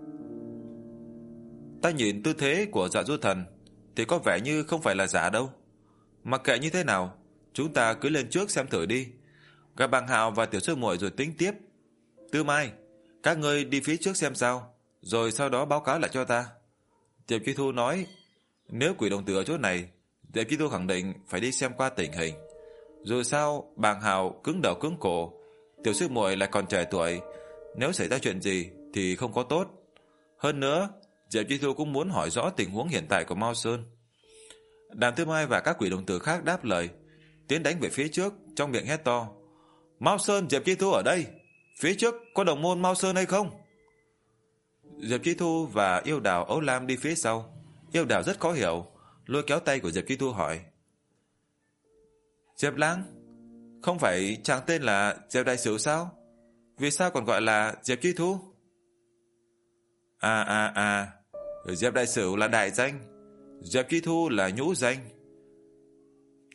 [SPEAKER 1] Ta nhìn tư thế của Dạ Du Thần thì có vẻ như không phải là giả đâu. Mặc kệ như thế nào, chúng ta cứ lên trước xem thử đi. Gặp Bàng Hào và Tiểu Sư Muội rồi tính tiếp. Tư Mai, các ngươi đi phía trước xem sao, rồi sau đó báo cáo lại cho ta. Diệp Chi Thu nói. Nếu quỷ đồng tử ở chỗ này, Diệp Chi Thu khẳng định phải đi xem qua tình hình. Dù sao Bàng Hào cứng đầu cứng cổ, Tiểu Sư Muội lại còn trẻ tuổi, nếu xảy ra chuyện gì thì không có tốt. Hơn nữa, Diệp Chi Thu cũng muốn hỏi rõ tình huống hiện tại của Mao Sơn. Đàm Tư Mai và các quỷ đồng tử khác đáp lời, tiến đánh về phía trước, trong miệng hét to. Mao Sơn, Diệp Chi Thu ở đây. Phía trước có đồng môn Mao Sơn hay không? Diệp Chi Thu và Yêu Đào, Ấu Lam đi phía sau. Yêu Đào rất khó hiểu, lôi kéo tay của Diệp Chi Thu hỏi. Diệp Lang, không phải chàng tên là Diệp Đại Sử sao? Vì sao còn gọi là Diệp Chi Thu? À à à, Diệp Đại Sử là đại danh, Diệp Chi Thu là nhũ danh.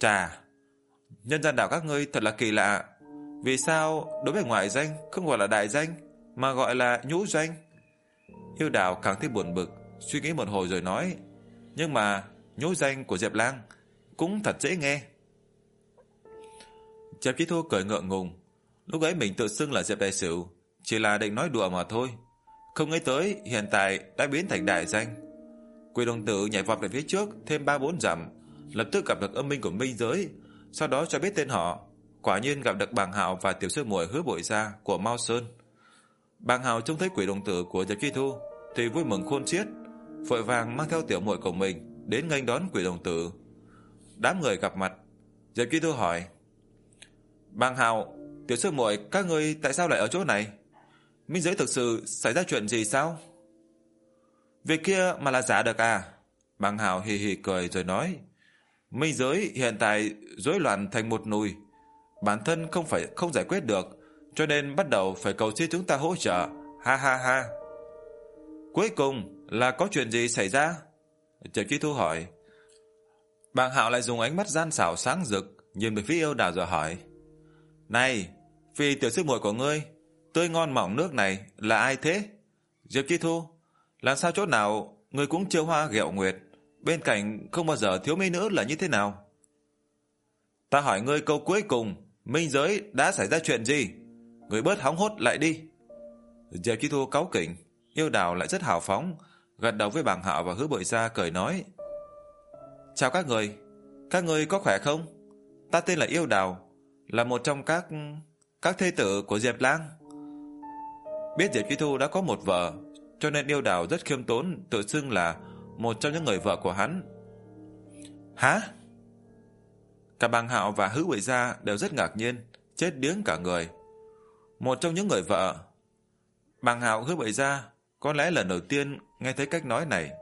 [SPEAKER 1] Chà, nhân gian đạo các ngươi thật là kỳ lạ. Vì sao đối với ngoại danh không gọi là đại danh mà gọi là nhũ danh? Yêu Đào càng thêm buồn bực, suy nghĩ một hồi rồi nói, nhưng mà nhũ danh của Diệp Lang cũng thật dễ nghe. Diệp Chí Thu cười ngượng ngùng. Lúc ấy mình tự xưng là Diệp Đại Sửu, chỉ là định nói đùa mà thôi, không nghĩ tới hiện tại đã biến thành đại danh. Quỷ đồng tử nhảy vọt về phía trước thêm ba bốn dặm, lập tức gặp được âm minh của minh giới, sau đó cho biết tên họ. Quả nhiên gặp được Bàng Hạo và tiểu sư muội Hứa Bội Gia của Mao Sơn. Bàng Hạo trông thấy quỷ đồng tử của Diệp Chí Thu thì vui mừng khôn xiết, vội vàng mang theo tiểu muội của mình đến nghênh đón quỷ đồng tử. Đám người gặp mặt, Diệp Chí Thu hỏi: Bàng Hạo, tiểu sư muội, các ngươi tại sao lại ở chỗ này? Minh giới thực sự xảy ra chuyện gì sao? Việc kia mà là giả được à? Bàng Hạo hì hì cười rồi nói: Minh giới hiện tại rối loạn thành một nùi, bản thân không phải không giải quyết được, cho nên bắt đầu phải cầu xin chúng ta hỗ trợ. Ha ha ha. Cuối cùng là có chuyện gì xảy ra? Diệp Chí Thu hỏi. Bàng Hạo lại dùng ánh mắt gian xảo sáng rực nhìn về phía Yêu Đào rồi hỏi: Này, vì tiểu sư muội của ngươi, tươi ngon mọng nước này là ai thế? Diệp Chí Thu, làm sao chỗ nào ngươi cũng chiêu hoa ghẹo nguyệt, bên cạnh không bao giờ thiếu mỹ nữ là như thế nào? Ta hỏi ngươi câu cuối cùng, minh giới đã xảy ra chuyện gì? Ngươi bớt hóng hốt lại đi. Diệp Chí Thu cáu kỉnh. Yêu Đào lại rất hào phóng, gật đầu với Bàng Hạo và Hứa Bội Gia cười nói: Chào các người, các người có khỏe không? Ta tên là Yêu Đào, là một trong các các thê tử của Diệp Lang. Biết Diệp Chí Thu đã có một vợ, cho nên Yêu Đào rất khiêm tốn tự xưng là một trong những người vợ của hắn. Hả? Cả Bàng Hạo và Hứa Bội Gia đều rất ngạc nhiên, chết điếng cả người. Một trong những người vợ? Bàng Hạo, Hứa Bội Gia có lẽ lần đầu tiên nghe thấy cách nói này.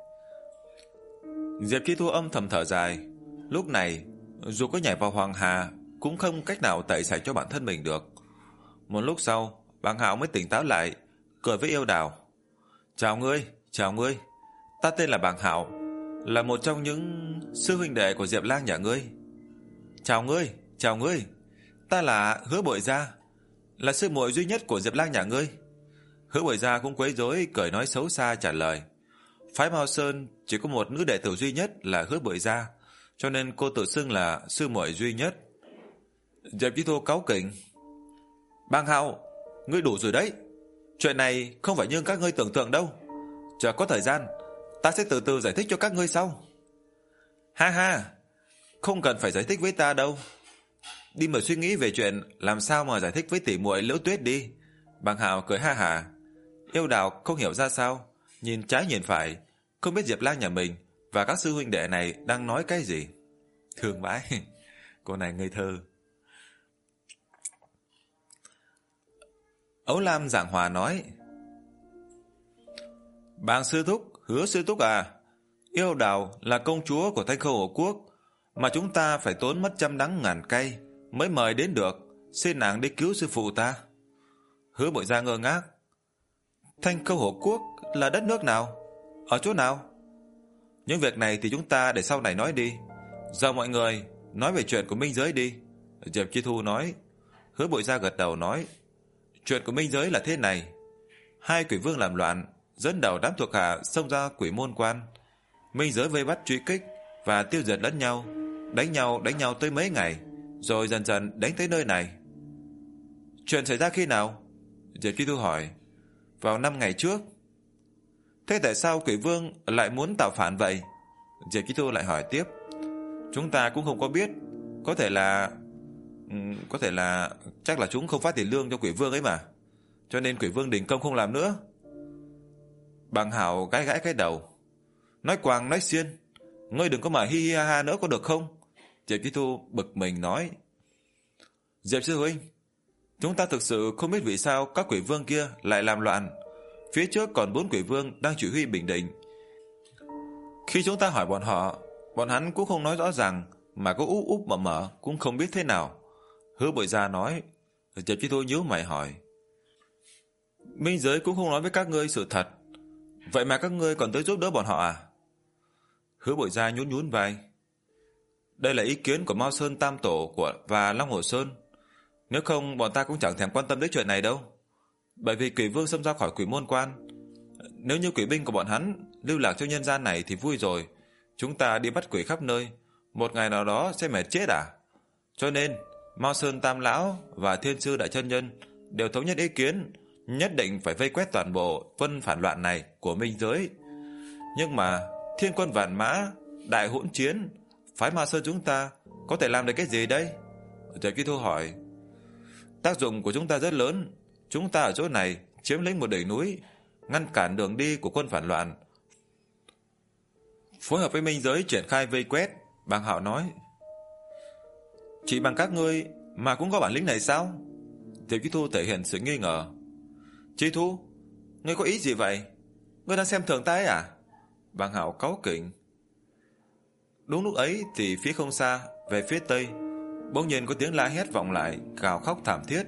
[SPEAKER 1] Diệp Chí Thu âm thầm thở dài. Lúc này dù có nhảy vào Hoàng Hà cũng không cách nào tẩy sạch cho bản thân mình được. Một lúc sau, Bàng Hạo mới tỉnh táo lại, cười với Yêu Đào: Chào ngươi, chào ngươi. Ta tên là Bàng Hạo, là một trong những sư huynh đệ của Diệp Lang nhà ngươi. Chào ngươi, chào ngươi. Ta là Hứa Bội Gia, là sư muội duy nhất của Diệp Lang nhà ngươi. Hứa Bội Gia cũng quấy rối cười nói xấu xa trả lời: Phái Mao Sơn chỉ có một nữ đệ tử duy nhất là Hứa Bội Gia, cho nên cô tự xưng là sư muội duy nhất. Diệp Chí Thu cáu kỉnh: Bàng Hạo, ngươi đủ rồi đấy. Chuyện này không phải như các ngươi tưởng tượng đâu. Chờ có thời gian, ta sẽ từ từ giải thích cho các ngươi sau. Ha ha, không cần phải giải thích với ta đâu. Đi mà suy nghĩ về chuyện làm sao mà giải thích với tỷ muội Liễu Tuyết đi. Bàng Hạo cười ha hả. Yêu Đào không hiểu ra sao, nhìn trái nhìn phải, không biết Diệp Lang nhà mình và các sư huynh đệ này đang nói cái gì. Thương vãi, cô này ngây thơ. Ấu Lam giảng hòa nói: Bàng sư thúc, Hứa sư thúc à, Yêu Đào là công chúa của Thanh Khâu Hồ Quốc, mà chúng ta phải tốn mất trăm đắng ngàn cay mới mời đến được, xin nàng đi cứu sư phụ ta. Hứa Bội Gia ngơ ngác: Thanh Khâu Hồ Quốc là đất nước nào? Ở chỗ nào? Những việc này thì chúng ta để sau này nói đi. Giờ mọi người nói về chuyện của minh giới đi. Diệp Chí Thu nói. Hứa Bội Gia gật đầu nói: Chuyện của minh giới là thế này. Hai quỷ vương làm loạn, dẫn đầu đám thuộc hạ xông ra quỷ môn quan. Minh giới vây bắt truy kích và tiêu diệt lẫn nhau, đánh nhau đánh nhau tới mấy ngày, rồi dần dần đánh tới nơi này. Chuyện xảy ra khi nào? Diệp Chí Thu hỏi. Vào năm ngày trước. Thế tại sao quỷ vương lại muốn tạo phản vậy? Diệp Chí Thu lại hỏi tiếp. Chúng ta cũng không có biết. Có thể là Có thể là chắc là chúng không phát tiền lương cho quỷ vương ấy mà, cho nên quỷ vương đình công không làm nữa. Bàng Hạo gãi gãi cái đầu. Nói quàng nói xiên, ngươi đừng có mà hi hi ha ha nữa có được không? Diệp Chí Thu bực mình nói. Diệp sư huynh, chúng ta thực sự không biết vì sao các quỷ vương kia lại làm loạn. Phía trước còn bốn quỷ vương đang chỉ huy bình định. Khi chúng ta hỏi bọn họ, bọn hắn cũng không nói rõ ràng, mà có úp úp mở mở cũng không biết thế nào. Hứa Bội Gia nói. Diệp Chí Thu nhíu mày hỏi. Minh giới cũng không nói với các ngươi sự thật, vậy mà các ngươi còn tới giúp đỡ bọn họ à? Hứa Bội Gia nhún nhún vai. Đây là ý kiến của Mao Sơn Tam Tổ của và Long Hồ Sơn. Nếu không, bọn ta cũng chẳng thèm quan tâm đến chuyện này đâu. Bởi vì quỷ vương xông ra khỏi quỷ môn quan, nếu như quỷ binh của bọn hắn lưu lạc cho nhân gian này thì vui rồi. Chúng ta đi bắt quỷ khắp nơi, một ngày nào đó sẽ mệt chết à? Cho nên Mao Sơn Tam Lão và Thiên Sư Đại Chân Nhân đều thống nhất ý kiến, nhất định phải vây quét toàn bộ quân phản loạn này của minh giới. Nhưng mà thiên quân vạn mã, đại hỗn chiến, phái Mao Sơn chúng ta có thể làm được cái gì đây? Diệp Chi Thu hỏi. Tác dụng của chúng ta rất lớn. Chúng ta ở chỗ này chiếm lĩnh một đỉnh núi, ngăn cản đường đi của quân phản loạn, phối hợp với minh giới triển khai vây quét. Bàng Hạo nói. Chỉ bằng các ngươi mà cũng có bản lĩnh này sao? Diệp Chi Thu thể hiện sự nghi ngờ. Chi Thu, ngươi có ý gì vậy? Ngươi đang xem thường ta ấy à? Bàng Hạo cáu kỉnh. Đúng lúc ấy thì phía không xa, về phía tây, bỗng nhiên có tiếng la hét vọng lại, gào khóc thảm thiết.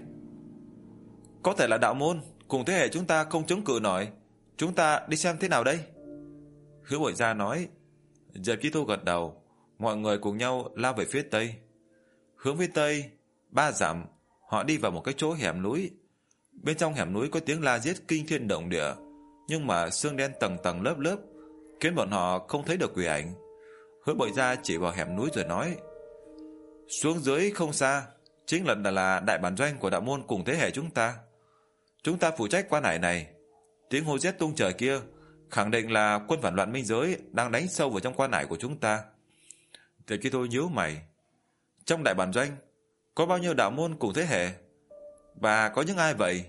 [SPEAKER 1] Có thể là đạo môn cùng thế hệ chúng ta không chống cự nổi. Chúng ta đi xem thế nào đây? Hứa Bội Gia nói. Diệp Chi Thu gật đầu. Mọi người cùng nhau lao về phía tây. Hướng phía tây ba dặm, họ đi vào một cái chỗ hẻm núi. Bên trong hẻm núi có tiếng la giết kinh thiên động địa, nhưng mà sương đen tầng tầng lớp lớp khiến bọn họ không thấy được quỷ ảnh. Hứa Bội Gia chỉ vào hẻm núi rồi nói. Xuống dưới không xa chính là là đại bản doanh của đạo môn cùng thế hệ chúng ta. Chúng ta phụ trách quan hải này. Tiếng hô giết tung trời kia khẳng định là quân phản loạn minh giới đang đánh sâu vào trong quan hải của chúng ta. Thì khi tôi nhíu mày. Trong đại bản doanh có bao nhiêu đạo môn cùng thế hệ? Và có những ai vậy?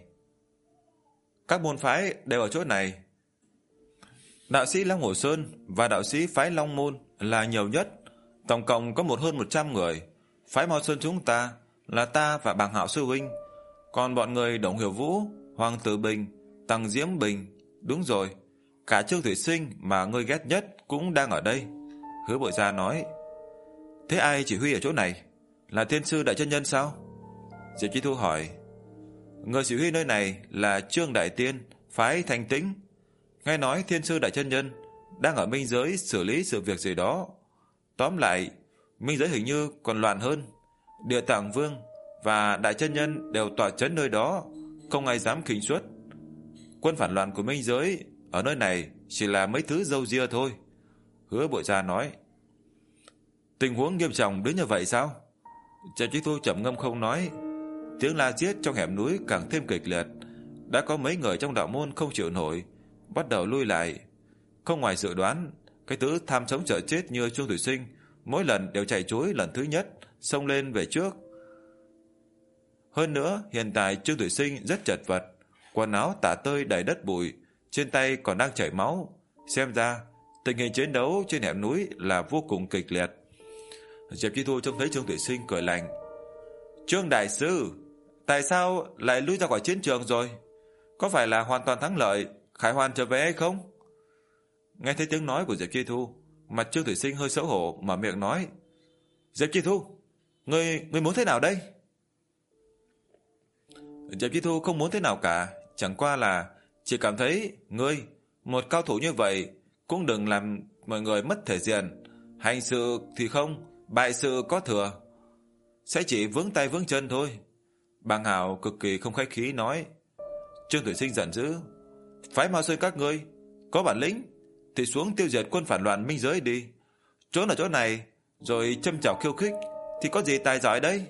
[SPEAKER 1] Các môn phái đều ở chỗ này. Đạo sĩ Long Hồ Sơn và đạo sĩ phái Long Môn là nhiều nhất, tổng cộng có một hơn một trăm người. Phái Mao Sơn chúng ta là ta và Bàng Hạo sư huynh, còn bọn người Đồng Hiểu Vũ, Hoàng Tử Bình, Tăng Diễm Bình, đúng rồi, cả Trương Thủy Sinh mà ngươi ghét nhất cũng đang ở đây. Hứa Bội Gia nói. Thế ai chỉ huy ở chỗ này? Là Thiên Sư Đại Chân Nhân sao? Diệp Chi Thu hỏi. Người chỉ huy nơi này là Trương Đại Tiên, phái Thanh Tĩnh. Nghe nói Thiên Sư Đại Chân Nhân đang ở minh giới xử lý sự việc gì đó. Tóm lại, minh giới hình như còn loạn hơn. Địa Tạng Vương và Đại Chân Nhân đều tọa trấn nơi đó, không ai dám khinh suất. Quân phản loạn của minh giới ở nơi này chỉ là mấy thứ râu ria thôi. Hứa Bội Gia nói. Tình huống nghiêm trọng đến như vậy sao? Trần Chí Thu trầm ngâm không nói. Tiếng la giết trong hẻm núi càng thêm kịch liệt. Đã có mấy người trong đạo môn không chịu nổi, bắt đầu lui lại. Không ngoài dự đoán, cái thứ tham sống sợ chết như Trương Thủy Sinh mỗi lần đều chạy trối lần thứ nhất, xông lên về trước. Hơn nữa, hiện tại Trương Thủy Sinh rất chật vật, quần áo tả tơi đầy đất bụi, trên tay còn đang chảy máu. Xem ra, tình hình chiến đấu trên hẻm núi là vô cùng kịch liệt. Diệp Chi Thu trông thấy Trương Thủy Sinh cười lạnh. Trương Đại Sư, tại sao lại lui ra khỏi chiến trường rồi? Có phải là hoàn toàn thắng lợi, khải hoàn trở về hay không? Nghe thấy tiếng nói của Diệp Chi Thu, mặt Trương Thủy Sinh hơi xấu hổ mở miệng nói. Diệp Chi Thu, ngươi, ngươi muốn thế nào đây? Diệp Chi Thu không muốn thế nào cả, chẳng qua là chỉ cảm thấy ngươi, một cao thủ như vậy, cũng đừng làm mọi người mất thể diện. Hành sự thì không, bại sự có thừa, sẽ chỉ vướng tay vướng chân thôi. Bàng Hạo cực kỳ không khách khí nói. Trương Thủy Sinh giận dữ. Phái Mao Sơn các ngươi có bản lĩnh thì xuống tiêu diệt quân phản loạn minh giới đi. Trốn ở chỗ này rồi châm chọc khiêu khích thì có gì tài giỏi đây?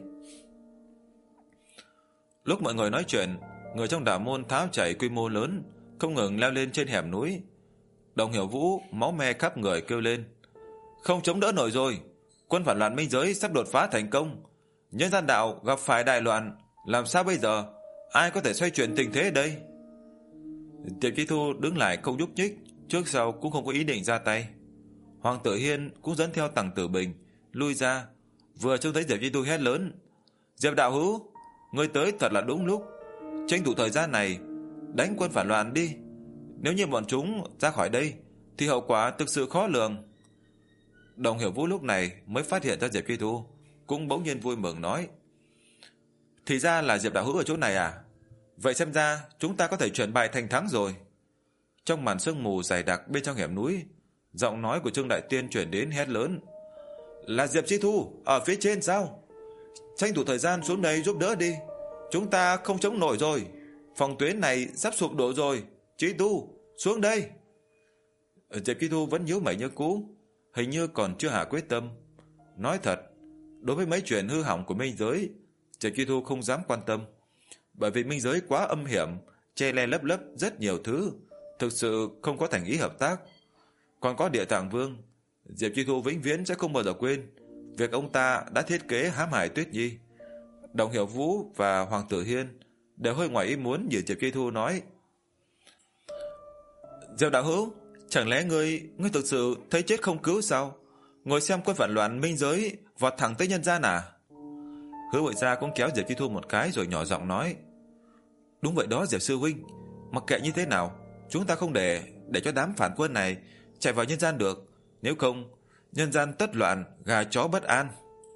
[SPEAKER 1] Lúc mọi người nói chuyện, người trong đạo môn tháo chạy quy mô lớn không ngừng leo lên trên hẻm núi. Đồng Hiểu Vũ máu me khắp người kêu lên. Không chống đỡ nổi rồi, quân phản loạn minh giới sắp đột phá thành công, nhân gian đạo gặp phải đại loạn, làm sao bây giờ? Ai có thể xoay chuyển tình thế đây? Diệp Chi Thu đứng lại không nhúc nhích, trước sau cũng không có ý định ra tay. Hoàng Tử Hiên cũng dẫn theo Tằng Tử Bình lui ra, vừa trông thấy Diệp Chi Thu hét lớn. Diệp đạo hữu, ngươi tới thật là đúng lúc, tranh thủ thời gian này đánh quân phản loạn đi. Nếu như bọn chúng ra khỏi đây thì hậu quả thực sự khó lường. Đồng Hiểu Vũ lúc này mới phát hiện ra Diệp Chi Thu, cũng bỗng nhiên vui mừng nói. Thì ra là Diệp đạo hữu ở chỗ này à? Vậy xem ra chúng ta có thể chuyển bại thành thắng rồi. Trong màn sương mù dày đặc bên trong hẻm núi, giọng nói của Trương Đại Tiên truyền đến hét lớn. Là Diệp Chi Thu ở phía trên sao? Tranh thủ thời gian xuống đây giúp đỡ đi. Chúng ta không chống nổi rồi. Phòng tuyến này sắp sụp đổ rồi. Chi Tu, xuống đây. Diệp Chi Thu vẫn nhíu mày như cũ, hình như còn chưa hạ quyết tâm. Nói thật, đối với mấy chuyện hư hỏng của minh giới, Diệp Chi Thu không dám quan tâm, bởi vì minh giới quá âm hiểm, che le lấp lấp rất nhiều thứ, thực sự không có thành ý hợp tác. Còn có Địa Tạng Vương, Diệp Chi Thu vĩnh viễn sẽ không bao giờ quên việc ông ta đã thiết kế hãm hại Tuyết Nhi. Đồng Hiểu Vũ và Hoàng Tử Hiên đều hơi ngoài ý muốn nhìn Diệp Chi Thu nói: Diệp đạo hữu, chẳng lẽ ngươi ngươi thực sự thấy chết không cứu sao? Ngồi xem quân phản loạn minh giới vọt thẳng tới nhân gian à? Hứa Bội Gia cũng kéo Diệp Chi Thu một cái rồi nhỏ giọng nói: Đúng vậy đó Diệp sư huynh, mặc kệ như thế nào, chúng ta không để để cho đám phản quân này chạy vào nhân gian được, nếu không nhân gian tất loạn, gà chó bất an.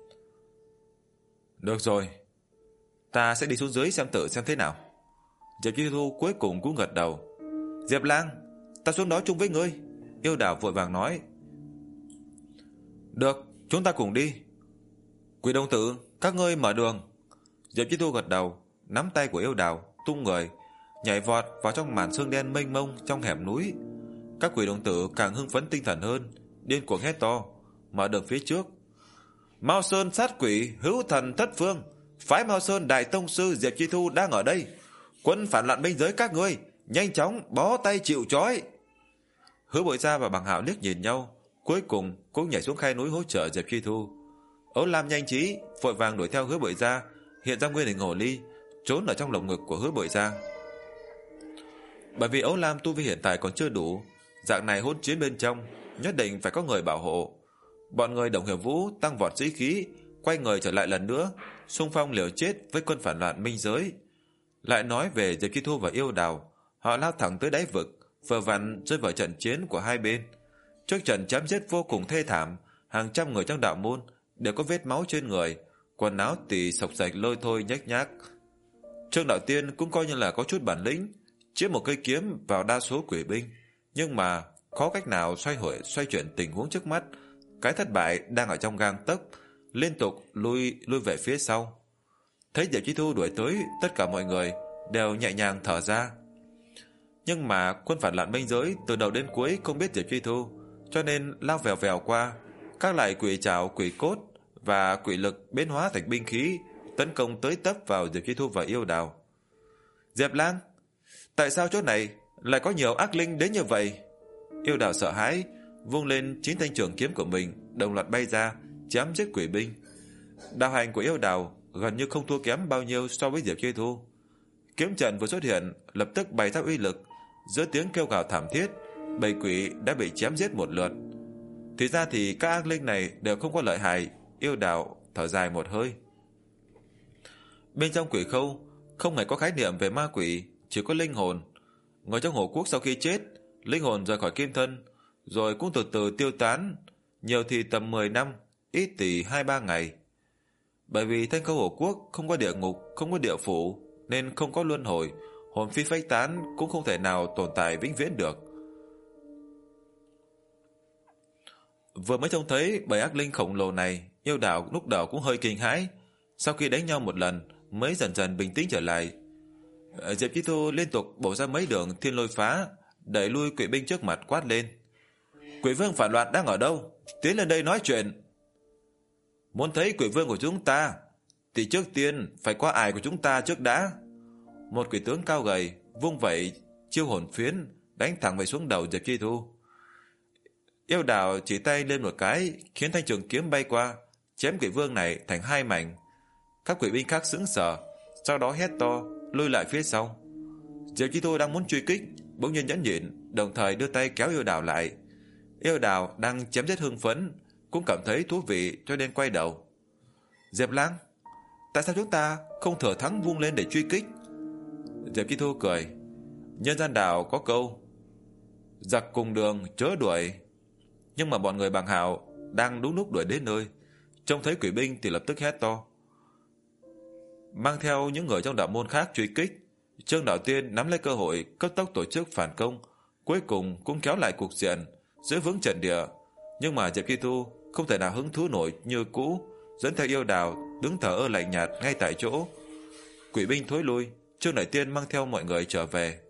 [SPEAKER 1] Được rồi, ta sẽ đi xuống dưới xem tự xem thế nào. Diệp Chi Thu cuối cùng cũng gật đầu. Diệp Lang, ta xuống đó chung với ngươi. Yêu Đào vội vàng nói. Được, chúng ta cùng đi. Quỷ đồng tử, các ngươi mở đường. Diệp Chi Thu gật đầu, nắm tay của Yêu Đào, tung người nhảy vọt vào trong màn sương đen mênh mông trong hẻm núi. Các quỷ đồng tử càng hưng phấn tinh thần hơn, điên cuồng hét to, mở đường phía trước. Mao Sơn sát quỷ, hữu thần thất phương, phái Mao Sơn đại tông sư Diệp Chi Thu đang ở đây. Quân phản loạn biên giới các ngươi, nhanh chóng bó tay chịu trói. Hứa Bội Gia và Bằng Hạo liếc nhìn nhau, cuối cùng cũng nhảy xuống khe núi hỗ trợ Diệp Chi Thu. Ấu Lam nhanh trí vội vàng đuổi theo Hứa Bội Gia, hiện ra nguyên hình hồ ly, trốn ở trong lồng ngực của Hứa Bội Gia. Bởi vì Ấu Lam tu vi hiện tại còn chưa đủ, dạng này hỗn chiến bên trong nhất định phải có người bảo hộ. Bọn người Đồng Hiểu Vũ tăng vọt sĩ khí, quay người trở lại lần nữa, xung phong liều chết với quân phản loạn minh giới. Lại nói về Diệp Chi Thu và Yêu Đào, họ lao thẳng tới đáy vực, vừa vặn rơi vào trận chiến của hai bên. Trước trận chém giết vô cùng thê thảm, hàng trăm người trong đạo môn đều có vết máu trên người, quần áo tỉ sộc sạch lôi thôi nhếch nhác. Trương Đạo Tiên cũng coi như là có chút bản lĩnh, chĩa một cây kiếm vào đa số quỷ binh, nhưng mà khó cách nào xoay hồi xoay chuyển tình huống trước mắt. Cái thất bại đang ở trong gang tấc, liên tục lui lui về phía sau. Thấy Diệp Chi Thu đuổi tới, tất cả mọi người đều nhẹ nhàng thở ra. Nhưng mà quân phản loạn biên giới từ đầu đến cuối không biết Diệp Chi Thu, cho nên lao vèo vèo qua, các loại quỷ trảo, quỷ cốt và quỷ lực biến hóa thành binh khí, tấn công tới tấp vào Diệp Chi Thu và Yêu Đào. Diệp Lang, tại sao chỗ này lại có nhiều ác linh đến như vậy? Yêu Đào sợ hãi, vung lên chín thanh trường kiếm của mình, đồng loạt bay ra, chém giết quỷ binh. Đạo hành của Yêu Đào gần như không thua kém bao nhiêu so với Diệp Chi Thu. Kiếm trận vừa xuất hiện, lập tức bày ra uy lực, giữa tiếng kêu gào thảm thiết, bầy quỷ đã bị chém giết một lượt. Thì ra thì các ác linh này đều không có lợi hại. Yêu Đào thở dài một hơi. Bên trong quỷ khâu không hề có khái niệm về ma quỷ, chỉ có linh hồn. Người trong Hồ Quốc sau khi chết, linh hồn rời khỏi kim thân, rồi cũng từ từ tiêu tán, nhiều thì tầm mười năm, ít thì hai ba ngày. Bởi vì Thanh Khâu Hồ Quốc không có địa ngục, không có địa phủ, nên không có luân hồi, hồn phi phách tán cũng không thể nào tồn tại vĩnh viễn được. Vừa mới trông thấy bầy ác linh khổng lồ này, Yêu Đào lúc đầu cũng hơi kinh hãi, sau khi đánh nhau một lần mới dần dần bình tĩnh trở lại. Diệp Chi Thu liên tục bổ ra mấy đường thiên lôi phá, đẩy lui quỷ binh trước mặt, quát lên: Quỷ vương phản loạn đang ở đâu? Tiến lên đây nói chuyện. Muốn thấy quỷ vương của chúng ta thì trước tiên phải qua ải của chúng ta trước đã. Một quỷ tướng cao gầy vung vẩy chiêu hồn phiến đánh thẳng về xuống đầu Diệp Chi Thu. Yêu Đào chỉ tay lên một cái, khiến thanh trường kiếm bay qua, chém quỷ vương này thành hai mảnh. Các quỷ binh khác sững sờ, sau đó hét to lui lại phía sau. Diệp Chi Thu đang muốn truy kích, bỗng nhiên nhẫn nhịn, đồng thời đưa tay kéo Yêu Đào lại. Yêu Đào đang chém giết hưng phấn, cũng cảm thấy thú vị cho nên quay đầu. Diệp Lang, tại sao chúng ta không thừa thắng vung lên để truy kích? Diệp Chi Thu cười. Nhân gian đạo có câu giặc cùng đường chớ đuổi. Nhưng mà bọn người Bằng Hạo đang đúng lúc đuổi đến nơi, trông thấy quỷ binh thì lập tức hét to, mang theo những người trong đạo môn khác truy kích. Trương Đạo Tiên nắm lấy cơ hội cấp tốc tổ chức phản công, cuối cùng cũng kéo lại cục diện, giữ vững trận địa. Nhưng mà Diệp Chi Thu không thể nào hứng thú nổi như cũ, dẫn theo yêu đào đứng thờ ơ lạnh nhạt ngay tại chỗ. Quỷ binh thối lui, Trương Đại Tiên mang theo mọi người trở về.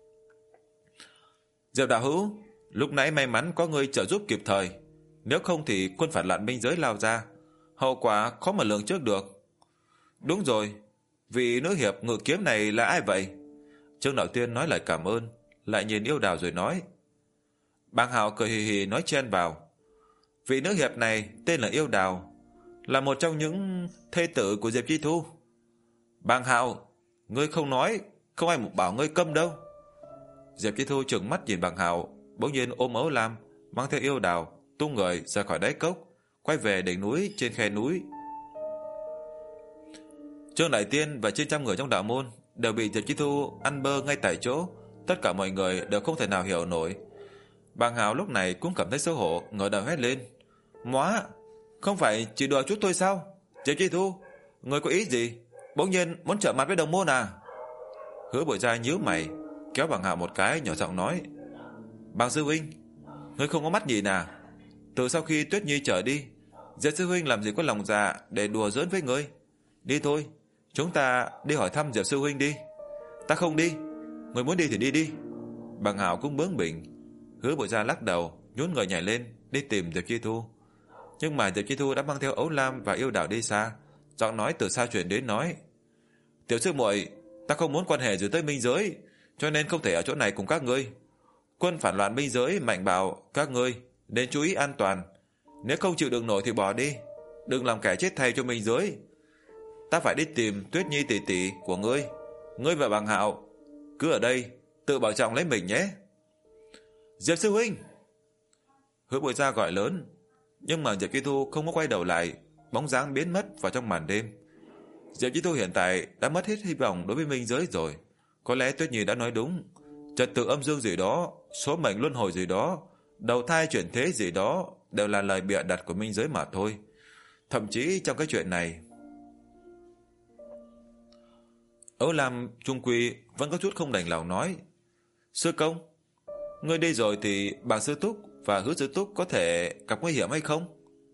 [SPEAKER 1] Diệp đạo hữu, lúc nãy may mắn có người trợ giúp kịp thời, nếu không thì quân phản loạn binh giới lao ra, hậu quả khó mà lường trước được. Đúng rồi, vị nữ hiệp ngự kiếm này là ai vậy? Trương Đạo Tiên nói lời cảm ơn, lại nhìn yêu đào rồi nói. Bàng Hạo cười hì hì nói chen vào. Vị nữ hiệp này tên là Yêu Đào, là một trong những thê tử của Diệp Chi Thu. Bàng Hạo, ngươi không nói, không ai bảo ngươi câm đâu. Diệp Chi Thu trừng mắt nhìn Bàng Hạo, bỗng nhiên ôm Ấu Lam, mang theo Yêu Đào, tung người ra khỏi đáy cốc, quay về đỉnh núi trên khe núi. Trương Đại Tiên và trên trăm người trong đạo môn đều bị Diệp Chi Thu ăn bơ ngay tại chỗ, tất cả mọi người đều không thể nào hiểu nổi. Bàng Hạo lúc này cũng cảm thấy xấu hổ, ngửa đầu hét lên. Móa, không phải chỉ đùa chút thôi sao? Diệp Chi Thu, người có ý gì? Bỗng nhiên muốn trở mặt với đồng môn à? Hứa Bội Gia nhíu mày, kéo Bàng Hạo một cái, nhỏ giọng nói. Bàng sư huynh, ngươi không có mắt nhìn à? Từ sau khi Tuyết Nhi trở đi, Diệp sư huynh làm gì có lòng dạ để đùa giỡn với ngươi? Đi thôi, chúng ta đi hỏi thăm Diệp sư huynh đi. Ta không đi, người muốn đi thì đi đi. Bàng Hạo cũng bướng bỉnh. Hứa Bội Gia lắc đầu, nhún người nhảy lên đi tìm Diệp Chi Thu. Nhưng mà Diệp Chi Thu đã mang theo Ấu Lam và Yêu Đào đi xa, giọng nói từ xa truyền đến nói. Tiểu sư muội, ta không muốn quan hệ giữa tới minh giới, cho nên không thể ở chỗ này cùng các ngươi. Quân phản loạn minh giới mạnh bảo các ngươi nên chú ý an toàn, nếu không chịu đựng nổi thì bỏ đi, đừng làm kẻ chết thay cho minh giới. Ta phải đi tìm Tuyết Nhi tỷ tỷ của ngươi, ngươi và Bàng Hạo cứ ở đây tự bảo trọng lấy mình nhé. Diệp sư huynh! Hứa Bội Gia gọi lớn, nhưng mà Diệp Chi Thu không có quay đầu lại, bóng dáng biến mất vào trong màn đêm. Diệp Chi Thu hiện tại đã mất hết hy vọng đối với minh giới rồi. Có lẽ Tuyết Nhi đã nói đúng, trật tự âm dương gì đó, số mệnh luân hồi gì đó, đầu thai chuyển thế gì đó đều là lời bịa đặt của minh giới mà thôi. Thậm chí trong cái chuyện này, Ấu Lam trung quy vẫn có chút không đành lòng nói. Sư công, ngươi đi rồi thì Bàng sư túc và Hứa sư túc có thể gặp nguy hiểm hay không?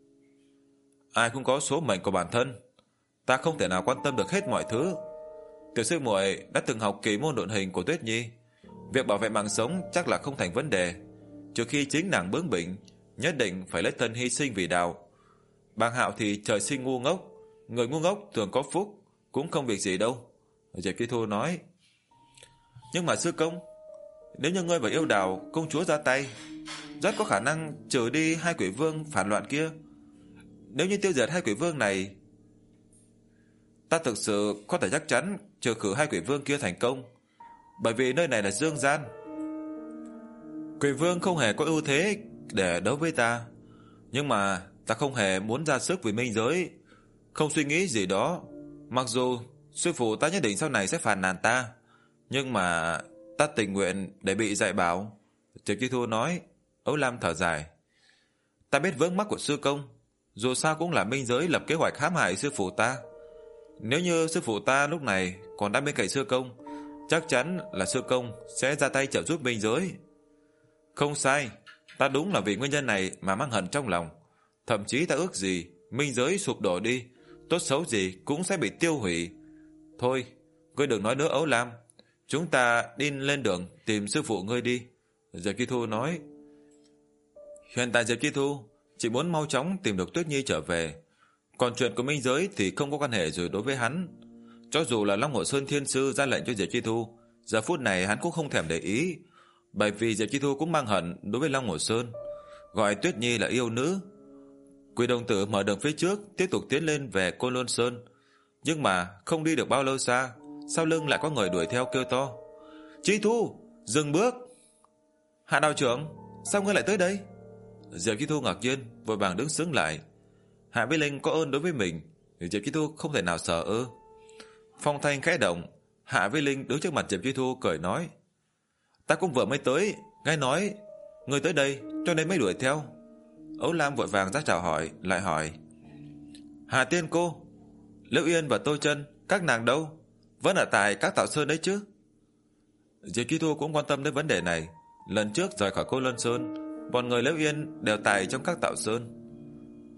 [SPEAKER 1] Ai cũng có số mệnh của bản thân, ta không thể nào quan tâm được hết mọi thứ. Tiểu sư muội đã từng học kỳ môn độn hình của Tuyết Nhi, việc bảo vệ mạng sống chắc là không thành vấn đề, trừ khi chính nàng bướng bỉnh, nhất định phải lấy thân hy sinh vì đạo. Bàng Hạo thì trời sinh ngu ngốc, người ngu ngốc thường có phúc, cũng không việc gì đâu. Diệp Chi Thu nói. Nhưng mà sư công, nếu như ngươi và Yêu Đào công chúa ra tay, rất có khả năng trừ đi hai quỷ vương phản loạn kia. Nếu như tiêu diệt hai quỷ vương này, ta thực sự có thể chắc chắn trừ khử hai quỷ vương kia thành công, bởi vì nơi này là dương gian. Quỷ vương không hề có ưu thế để đấu với ta, nhưng mà ta không hề muốn ra sức vì minh giới, không suy nghĩ gì đó. Mặc dù sư phụ ta nhất định sau này sẽ phàn nàn ta, nhưng mà ta tình nguyện để bị dạy bảo. Diệp Chi Thu nói. Ấu Lam thở dài. Ta biết vướng mắc của sư công, dù sao cũng là minh giới lập kế hoạch hãm hại sư phụ ta. Nếu như sư phụ ta lúc này còn đang bên cạnh sư công, chắc chắn là sư công sẽ ra tay trợ giúp minh giới. Không sai, ta đúng là vì nguyên nhân này mà mang hận trong lòng. Thậm chí ta ước gì minh giới sụp đổ đi, tốt xấu gì cũng sẽ bị tiêu hủy. Thôi, ngươi đừng nói nữa Ấu Lam, chúng ta đi lên đường tìm sư phụ ngươi đi. Diệp Chi Thu nói. Hiện tại Diệp Chi Thu chỉ muốn mau chóng tìm được Tuyết Nhi trở về, còn chuyện của minh giới thì không có quan hệ gì đối với hắn. Cho dù là Long Hồ Sơn Thiên Sư ra lệnh cho Diệp Chi Thu, giờ phút này hắn cũng không thèm để ý, bởi vì Diệp Chi Thu cũng mang hận đối với Long Hồ Sơn, gọi Tuyết Nhi là yêu nữ. Quỷ đồng tử mở đường phía trước, tiếp tục tiến lên về Côn Lôn Sơn, nhưng mà không đi được bao lâu xa, sau lưng lại có người đuổi theo kêu to. Chi Thu, dừng bước! Hạ đạo trưởng, sao ngươi lại tới đây? Diệp Chi Thu ngạc nhiên, vội vàng đứng sững lại. Hạ Vĩ Linh có ơn đối với mình, Diệp Chi Thu không thể nào sợ ơ. Phong thanh khẽ động, Hạ Vĩ Linh đứng trước mặt Diệp Chi Thu cười nói. Ta cũng vừa mới tới, nghe nói ngươi tới đây cho nên mới đuổi theo. Ấu Lam vội vàng ra chào hỏi, lại hỏi. Hà Tiên cô, Liễu Yên và Tô Chân, các nàng đâu? Vẫn ở tại các Tạo Sơn đấy chứ? Diệp Chi Thu cũng quan tâm đến vấn đề này. Lần trước rời khỏi Cô Lân Sơn, bọn người Liễu Yên đều tại trong các Tạo Sơn.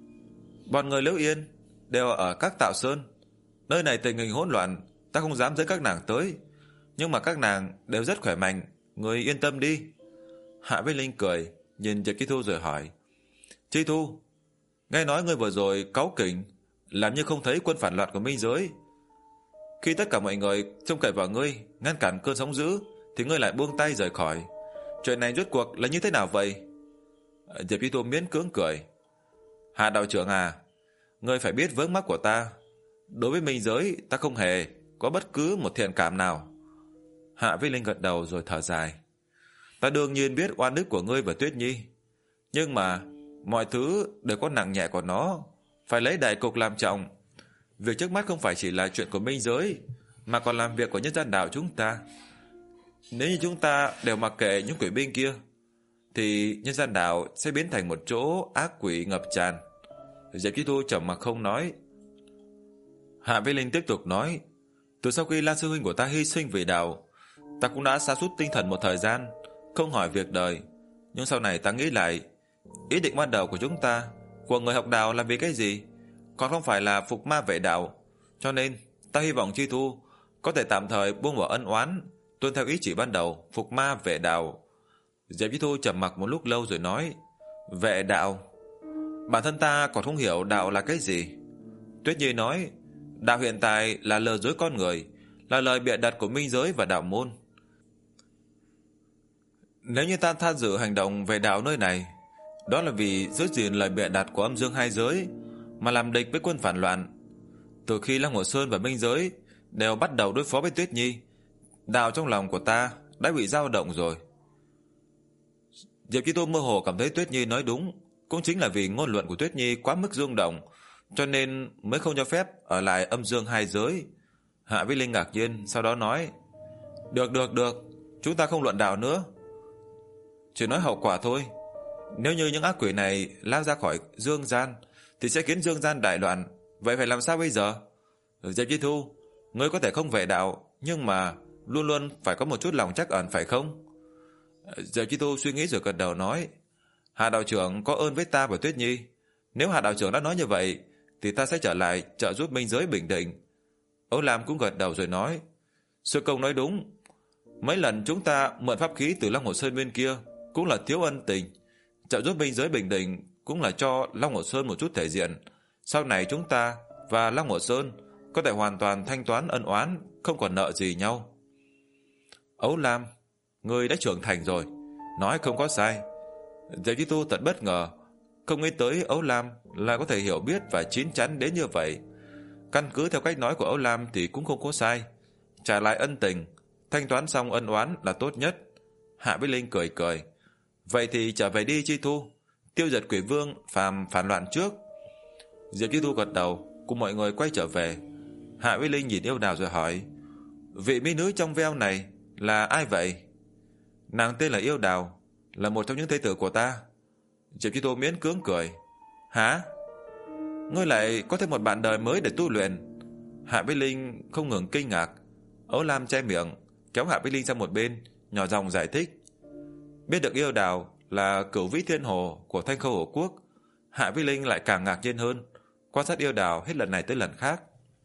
[SPEAKER 1] Bọn người Liễu Yên đều ở các tạo sơn. Nơi này tình hình hỗn loạn, ta không dám dẫn các nàng tới. Nhưng mà các nàng đều rất khỏe mạnh, người yên tâm đi. Hạ Vinh Linh cười, nhìn Diệp Chi Thu rồi hỏi. Chi Thu, nghe nói ngươi vừa rồi cáu kỉnh, làm như không thấy quân phản loạn của Minh Giới. Khi tất cả mọi người trông cậy vào ngươi ngăn cản cơn sóng dữ, thì ngươi lại buông tay rời khỏi. Chuyện này rốt cuộc là như thế nào vậy? Diệp Chi Thu miễn cưỡng cười. Hạ đạo trưởng à, ngươi phải biết vướng mắc của ta. Đối với Minh Giới, ta không hề có bất cứ một thiện cảm nào. Hạ Vinh Linh gật đầu rồi thở dài. Ta đương nhiên biết oan ức của ngươi và Tuyết Nhi, nhưng mà mọi thứ đều có nặng nhẹ của nó, phải lấy đại cục làm trọng. Việc trước mắt không phải chỉ là chuyện của Minh Giới, mà còn làm việc của nhân gian đảo chúng ta. Nếu như chúng ta đều mặc kệ những quỷ binh kia, thì nhân gian đảo sẽ biến thành một chỗ ác quỷ ngập tràn. Diệp Chi Thu trầm mặc không nói. Hạ Vinh Linh tiếp tục nói. Từ sau khi Lan sư huynh của ta hy sinh vì đạo, ta cũng đã sa sút tinh thần một thời gian, không hỏi việc đời. Nhưng sau này ta nghĩ lại, ý định ban đầu của chúng ta, của người học đạo là vì cái gì? Còn không phải là phục ma vệ đạo. Cho nên ta hy vọng Chi Thu có thể tạm thời buông bỏ ân oán, tuân theo ý chỉ ban đầu, phục ma vệ đạo. Diệp Chi Thu trầm mặc một lúc lâu rồi nói. Vệ đạo? Bản thân ta còn không hiểu đạo là cái gì. Tuyết Nhi nói, đạo hiện tại là lừa dối con người, là lời bịa đặt của Minh Giới và đạo môn. Nếu như ta tham dự hành động về đạo nơi này, đó là vì giữ gìn lời bịa đặt của âm dương hai giới, mà làm địch với quân phản loạn. Từ khi Lăng Hồ Sơn và Minh Giới đều bắt đầu đối phó với Tuyết Nhi, đạo trong lòng của ta đã bị dao động rồi. Diệp Chi Thu mơ hồ cảm thấy Tuyết Nhi nói đúng, cũng chính là vì ngôn luận của Tuyết Nhi quá mức rung động, cho nên mới không cho phép ở lại âm dương hai giới. Hạ Vinh Linh ngạc nhiên, sau đó nói. Được được được, chúng ta không luận đạo nữa, chỉ nói hậu quả thôi. Nếu như những ác quỷ này lao ra khỏi dương gian, thì sẽ khiến dương gian đại loạn. Vậy phải làm sao bây giờ? Diệp Chi Thu, ngươi có thể không về đạo, nhưng mà luôn luôn phải có một chút lòng trắc ẩn, phải không? Diệp Chi Thu suy nghĩ rồi gật đầu nói. Hạ đạo trưởng có ơn với ta và Tuyết Nhi. Nếu Hạ đạo trưởng đã nói như vậy, thì ta sẽ trở lại trợ giúp Minh Giới bình định. Âu Lam cũng gật đầu rồi nói. Sư công nói đúng. Mấy lần chúng ta mượn pháp khí từ Long Hồ Sơn bên kia cũng là thiếu ân tình. Trợ giúp Minh Giới bình định cũng là cho Long Hồ Sơn một chút thể diện. Sau này chúng ta và Long Hồ Sơn có thể hoàn toàn thanh toán ân oán, không còn nợ gì nhau. Âu Lam, ngươi đã trưởng thành rồi, nói không có sai. Diệp Chi Thu thật bất ngờ, không nghĩ tới Âu Lam là có thể hiểu biết và chín chắn đến như vậy. Căn cứ theo cách nói của Âu Lam thì cũng không có sai. Trả lại ân tình, thanh toán xong ân oán là tốt nhất. Hạ Vinh Linh cười cười. Vậy thì trở về đi Chi Thu, tiêu diệt quỷ vương phàm phản loạn trước. Diệp Chi Thu gật đầu, cùng mọi người quay trở về. Hạ Vinh Linh nhìn Yêu Đào rồi hỏi. Vị mỹ nữ trong veo này là ai vậy? Nàng tên là Yêu Đào, là một trong những thê tử của ta. Diệp Chi Thu miễn cưỡng cười. Hả? Ngươi lại có thêm một bạn đời mới để tu luyện? Hạ Vinh Linh không ngừng kinh ngạc. Âu Lam che miệng, kéo Hạ Vinh Linh sang một bên, nhỏ giọng giải thích. Biết được Yêu Đào là cửu vĩ thiên hồ của Thanh Khâu Hồ Quốc, Hạ Vinh Linh lại càng ngạc nhiên hơn, quan sát Yêu Đào hết lần này tới lần khác.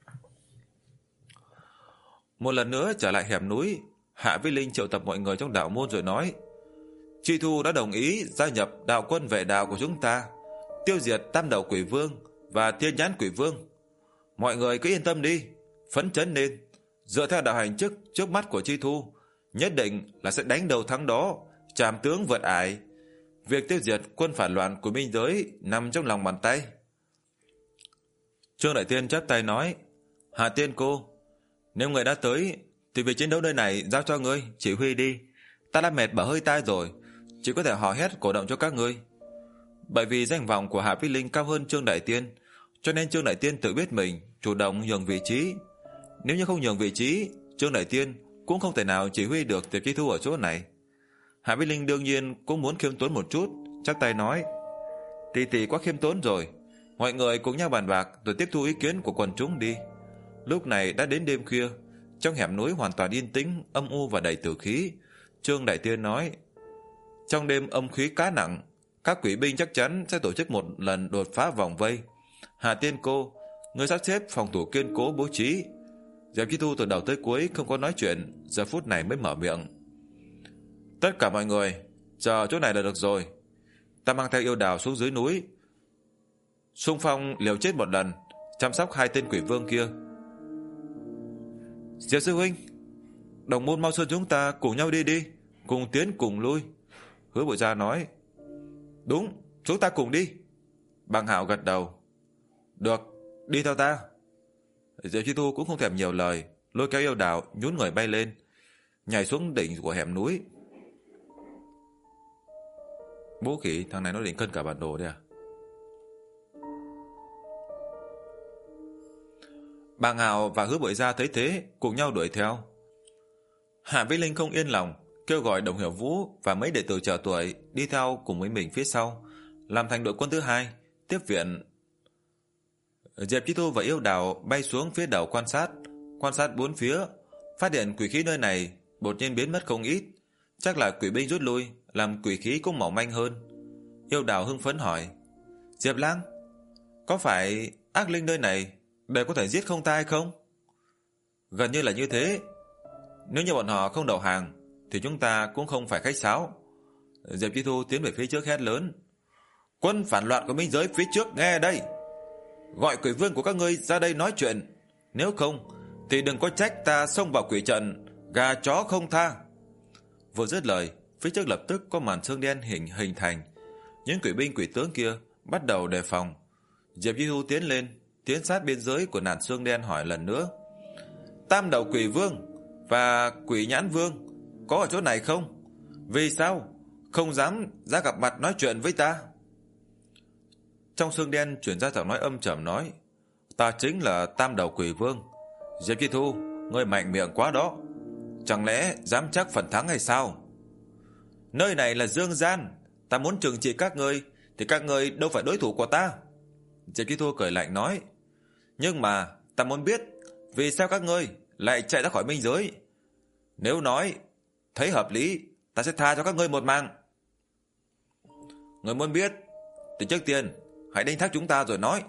[SPEAKER 1] Một lần nữa trở lại hẻm núi, Hạ Vinh Linh triệu tập mọi người trong đạo môn rồi nói. Chi Thu đã đồng ý gia nhập đạo quân vệ đạo của chúng ta, tiêu diệt Tam Đầu Quỷ Vương và Thiên Nhãn Quỷ Vương. Mọi người cứ yên tâm đi, phấn chấn lên. Dựa theo đạo hành chức trước mắt của Chi Thu, nhất định là sẽ đánh đầu thắng đó, trảm tướng vượt ải. Việc tiêu diệt quân phản loạn của Minh Giới nằm trong lòng bàn tay. Trương Đại Tiên chắp tay nói. Hạ Tiên cô, nếu người đã tới thì việc chiến đấu nơi này giao cho ngươi chỉ huy đi. Ta đã mệt bở hơi tai rồi, chỉ có thể hò hét cổ động cho các ngươi. Bởi vì danh vọng của Hạ Vinh Linh cao hơn Trương Đại Tiên, cho nên Trương Đại Tiên tự biết mình chủ động nhường vị trí. Nếu như không nhường vị trí, Trương Đại Tiên cũng không thể nào chỉ huy được Tiệp Chi Thu ở chỗ này. Hạ Vinh Linh đương nhiên cũng muốn khiêm tốn một chút, chắp tay nói. Tỷ tỷ quá khiêm tốn rồi, mọi người cùng nhau bàn bạc rồi tiếp thu ý kiến của quần chúng đi. Lúc này đã đến đêm khuya, trong hẻm núi hoàn toàn yên tĩnh, âm u và đầy tử khí. Trương Đại Tiên nói. Trong đêm âm khí cá nặng, các quỷ binh chắc chắn sẽ tổ chức một lần đột phá vòng vây. Hạ Tiên Cô, người sắp xếp phòng thủ kiên cố bố trí. Diệp Chi Thu từ đầu tới cuối không có nói chuyện, giờ phút này mới mở miệng. Tất cả mọi người, chờ chỗ này là được rồi. Ta mang theo Yêu Đào xuống dưới núi, xung phong liều chết một lần, chăm sóc hai tên quỷ vương kia. Diệp sư huynh, đồng môn Mao Sơn chúng ta cùng nhau đi đi, cùng tiến cùng lui. Hứa Bội Gia nói. Đúng, chúng ta cùng đi. Bàng Hạo gật đầu. Được, đi theo ta. Diệp Chi Thu cũng không thèm nhiều lời, lôi kéo Yêu Đào nhún người bay lên, nhảy xuống đỉnh của hẻm núi. Bố khỉ, thằng này nó định cân cả bản đồ đấy à? Bàng Hạo và Hứa Bội Gia thấy thế, cùng nhau đuổi theo. Hạ Vĩ Linh không yên lòng, kêu gọi Đồng Hiểu Vũ và mấy đệ tử trẻ tuổi đi theo cùng với mình phía sau, làm thành đội quân thứ hai, tiếp viện. Diệp Chi Thu và Yêu Đào bay xuống phía đầu quan sát, quan sát bốn phía, phát hiện quỷ khí nơi này đột nhiên biến mất không ít, chắc là quỷ binh rút lui, làm quỷ khí cũng mỏng manh hơn. Yêu Đào hưng phấn hỏi, Diệp Lang, có phải ác linh nơi này đều có thể giết không ta hay không? Gần như là như thế. Nếu như bọn họ không đầu hàng thì chúng ta cũng không phải khách sáo. Diệp Chi Thu tiến về phía trước hét lớn, quân phản loạn của minh giới phía trước nghe đây, gọi quỷ vương của các ngươi ra đây nói chuyện, nếu không thì đừng có trách ta xông vào quỷ trận, gà chó không tha. Vừa dứt lời, phía trước lập tức có màn sương đen hình hình thành, những quỷ binh quỷ tướng kia bắt đầu đề phòng. Diệp Chi Thu tiến lên, tiến sát biên giới của nàn sương đen hỏi lần nữa, Tam đầu quỷ vương và quỷ nhãn vương có ở chỗ này không? Vì sao không dám ra gặp mặt nói chuyện với ta? Trong sương đen chuyển ra giọng nói âm trầm nói, ta chính là Tam đầu quỷ vương. Diệp Chi Thu, ngươi mạnh miệng quá đó, chẳng lẽ dám chắc phần thắng hay sao? Nơi này là dương gian, ta muốn trừng trị các ngươi thì các ngươi đâu phải đối thủ của ta. Diệp Chi Thu cười lạnh nói, nhưng mà ta muốn biết vì sao các ngươi lại chạy ra khỏi minh giới. Nếu nói thấy hợp lý, ta sẽ tha cho các ngươi một mạng. Ngươi muốn biết thì trước tiên hãy đánh thác chúng ta rồi nói.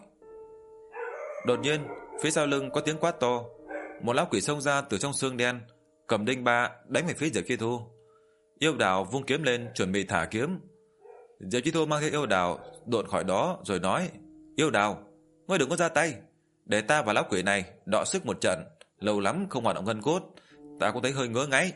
[SPEAKER 1] Đột nhiên phía sau lưng có tiếng quát to, một lão quỷ xông ra từ trong xương đen, cầm đinh ba đánh về phía Diệp Chi Thu. Yêu Đào vung kiếm lên chuẩn bị thả kiếm. Diệp Chi Thu mang theo Yêu Đào độn khỏi đó rồi nói, Yêu Đào, ngươi đừng có ra tay, để ta và lão quỷ này đọ sức một trận, lâu lắm không hoạt động gân cốt, ta cũng thấy hơi ngứa ngáy.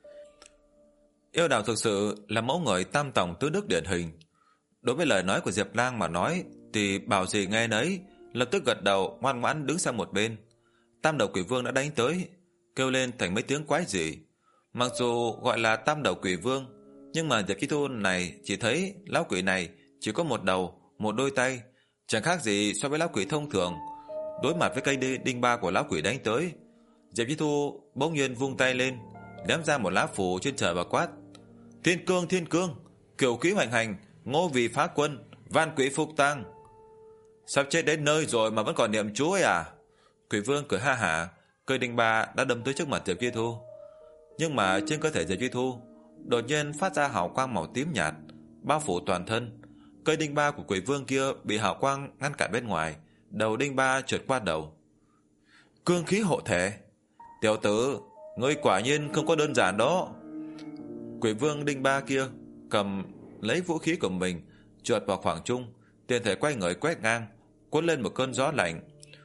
[SPEAKER 1] Yêu Đào thực sự là mẫu người tam tòng tứ đức điển hình. Đối với lời nói của Diệp Lang mà nói thì bảo gì nghe nấy, lập tức gật đầu ngoan ngoãn đứng sang một bên. Tam đầu quỷ vương đã đánh tới, kêu lên thành mấy tiếng quái dị. Mặc dù gọi là Tam đầu quỷ vương, nhưng mà Diệp Chi Thu này chỉ thấy lão quỷ này chỉ có một đầu, một đôi tay, chẳng khác gì so với lão quỷ thông thường. Đối mặt với cây đinh ba của lão quỷ đánh tới, Diệp Chi Thu bỗng nhiên vung tay lên, ném ra một lá phù trên trời và quát, Thiên cương thiên cương, kiểu khí hoành hành, ngô vì phá quân, van quỷ phục tang. Sắp chết đến nơi rồi mà vẫn còn niệm chú ấy à? Quỷ vương cười ha hả, cây đinh ba đã đâm tới trước mặt Diệp Chi Thu. Nhưng mà trên cơ thể Diệp Chi Thu đột nhiên phát ra hào quang màu tím nhạt, bao phủ toàn thân. Cây đinh ba của quỷ vương kia bị hào quang ngăn cản bên ngoài, đầu đinh ba trượt qua đầu. Cương khí hộ thể, tiểu tử, ngươi quả nhiên không có đơn giản đó. Quỷ vương đinh ba kia cầm lấy vũ khí của mình, trượt vào khoảng trung, tiền thể quay người quét ngang, cuốn lên một cơn gió lạnh.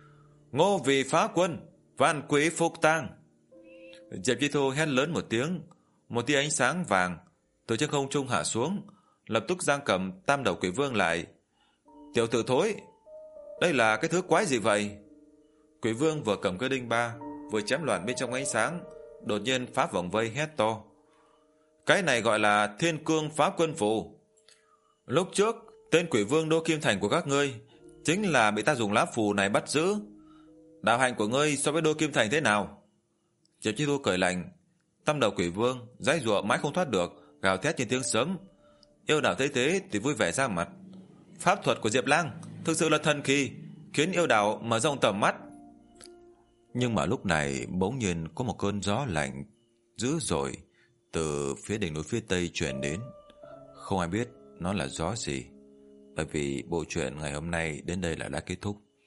[SPEAKER 1] Ngô vì phá quân, van quỷ phục tang. Diệp Chi Thu hét lớn một tiếng, một tia ánh sáng vàng từ trên không trung hạ xuống, lập tức giang cầm tam đầu quỷ vương lại. Tiểu tử thối, đây là cái thứ quái gì vậy? Quỷ vương vừa cầm cây đinh ba, vừa chém loạn bên trong ánh sáng, đột nhiên phá vòng vây hét to, cái này gọi là Thiên cương phá quân phù. Lúc trước tên quỷ vương Đô Kim Thành của các ngươi chính là bị ta dùng lá phù này bắt giữ. Đạo hành của ngươi so với Đô Kim Thành thế nào? Diệp Chi Thu cười lạnh. Tam đầu quỷ vương giãy giụa mãi không thoát được, gào thét như tiếng sấm. Yêu Đào thấy thế thì vui vẻ ra mặt. Pháp thuật của Diệp Lang thực sự là thần kỳ, khiến Yêu Đào mở rộng tầm mắt. Nhưng mà lúc này bỗng nhiên có một cơn gió lạnh dữ dội từ phía đỉnh núi phía tây truyền đến. Không ai biết nó là gió gì, bởi vì bộ truyện ngày hôm nay đến đây là đã kết thúc.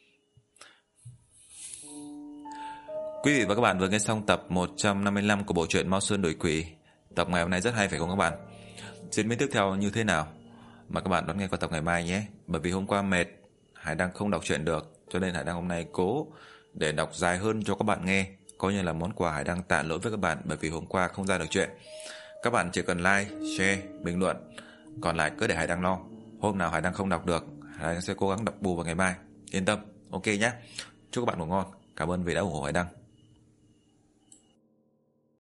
[SPEAKER 1] Quý vị và các bạn vừa nghe xong tập một trăm năm mươi lăm của bộ truyện Mao Sơn Đuổi Quỷ. Tập ngày hôm nay rất hay phải không các bạn? Diễn biến tiếp theo như thế nào? Mà các bạn đón nghe qua tập ngày mai nhé. Bởi vì hôm qua mệt, Hải đang không đọc truyện được, cho nên Hải đang hôm nay cố để đọc dài hơn cho các bạn nghe. Coi như là món quà Hải đang tạ lỗi với các bạn bởi vì hôm qua không ra được chuyện. Các bạn chỉ cần like, share, bình luận, còn lại cứ để Hải đang lo. Hôm nào Hải đang không đọc được, Hải đang sẽ cố gắng đọc bù vào ngày mai. Yên tâm, ok nhé. Chúc các bạn ngủ ngon. Cảm ơn vì đã ủng hộ Hải Đăng.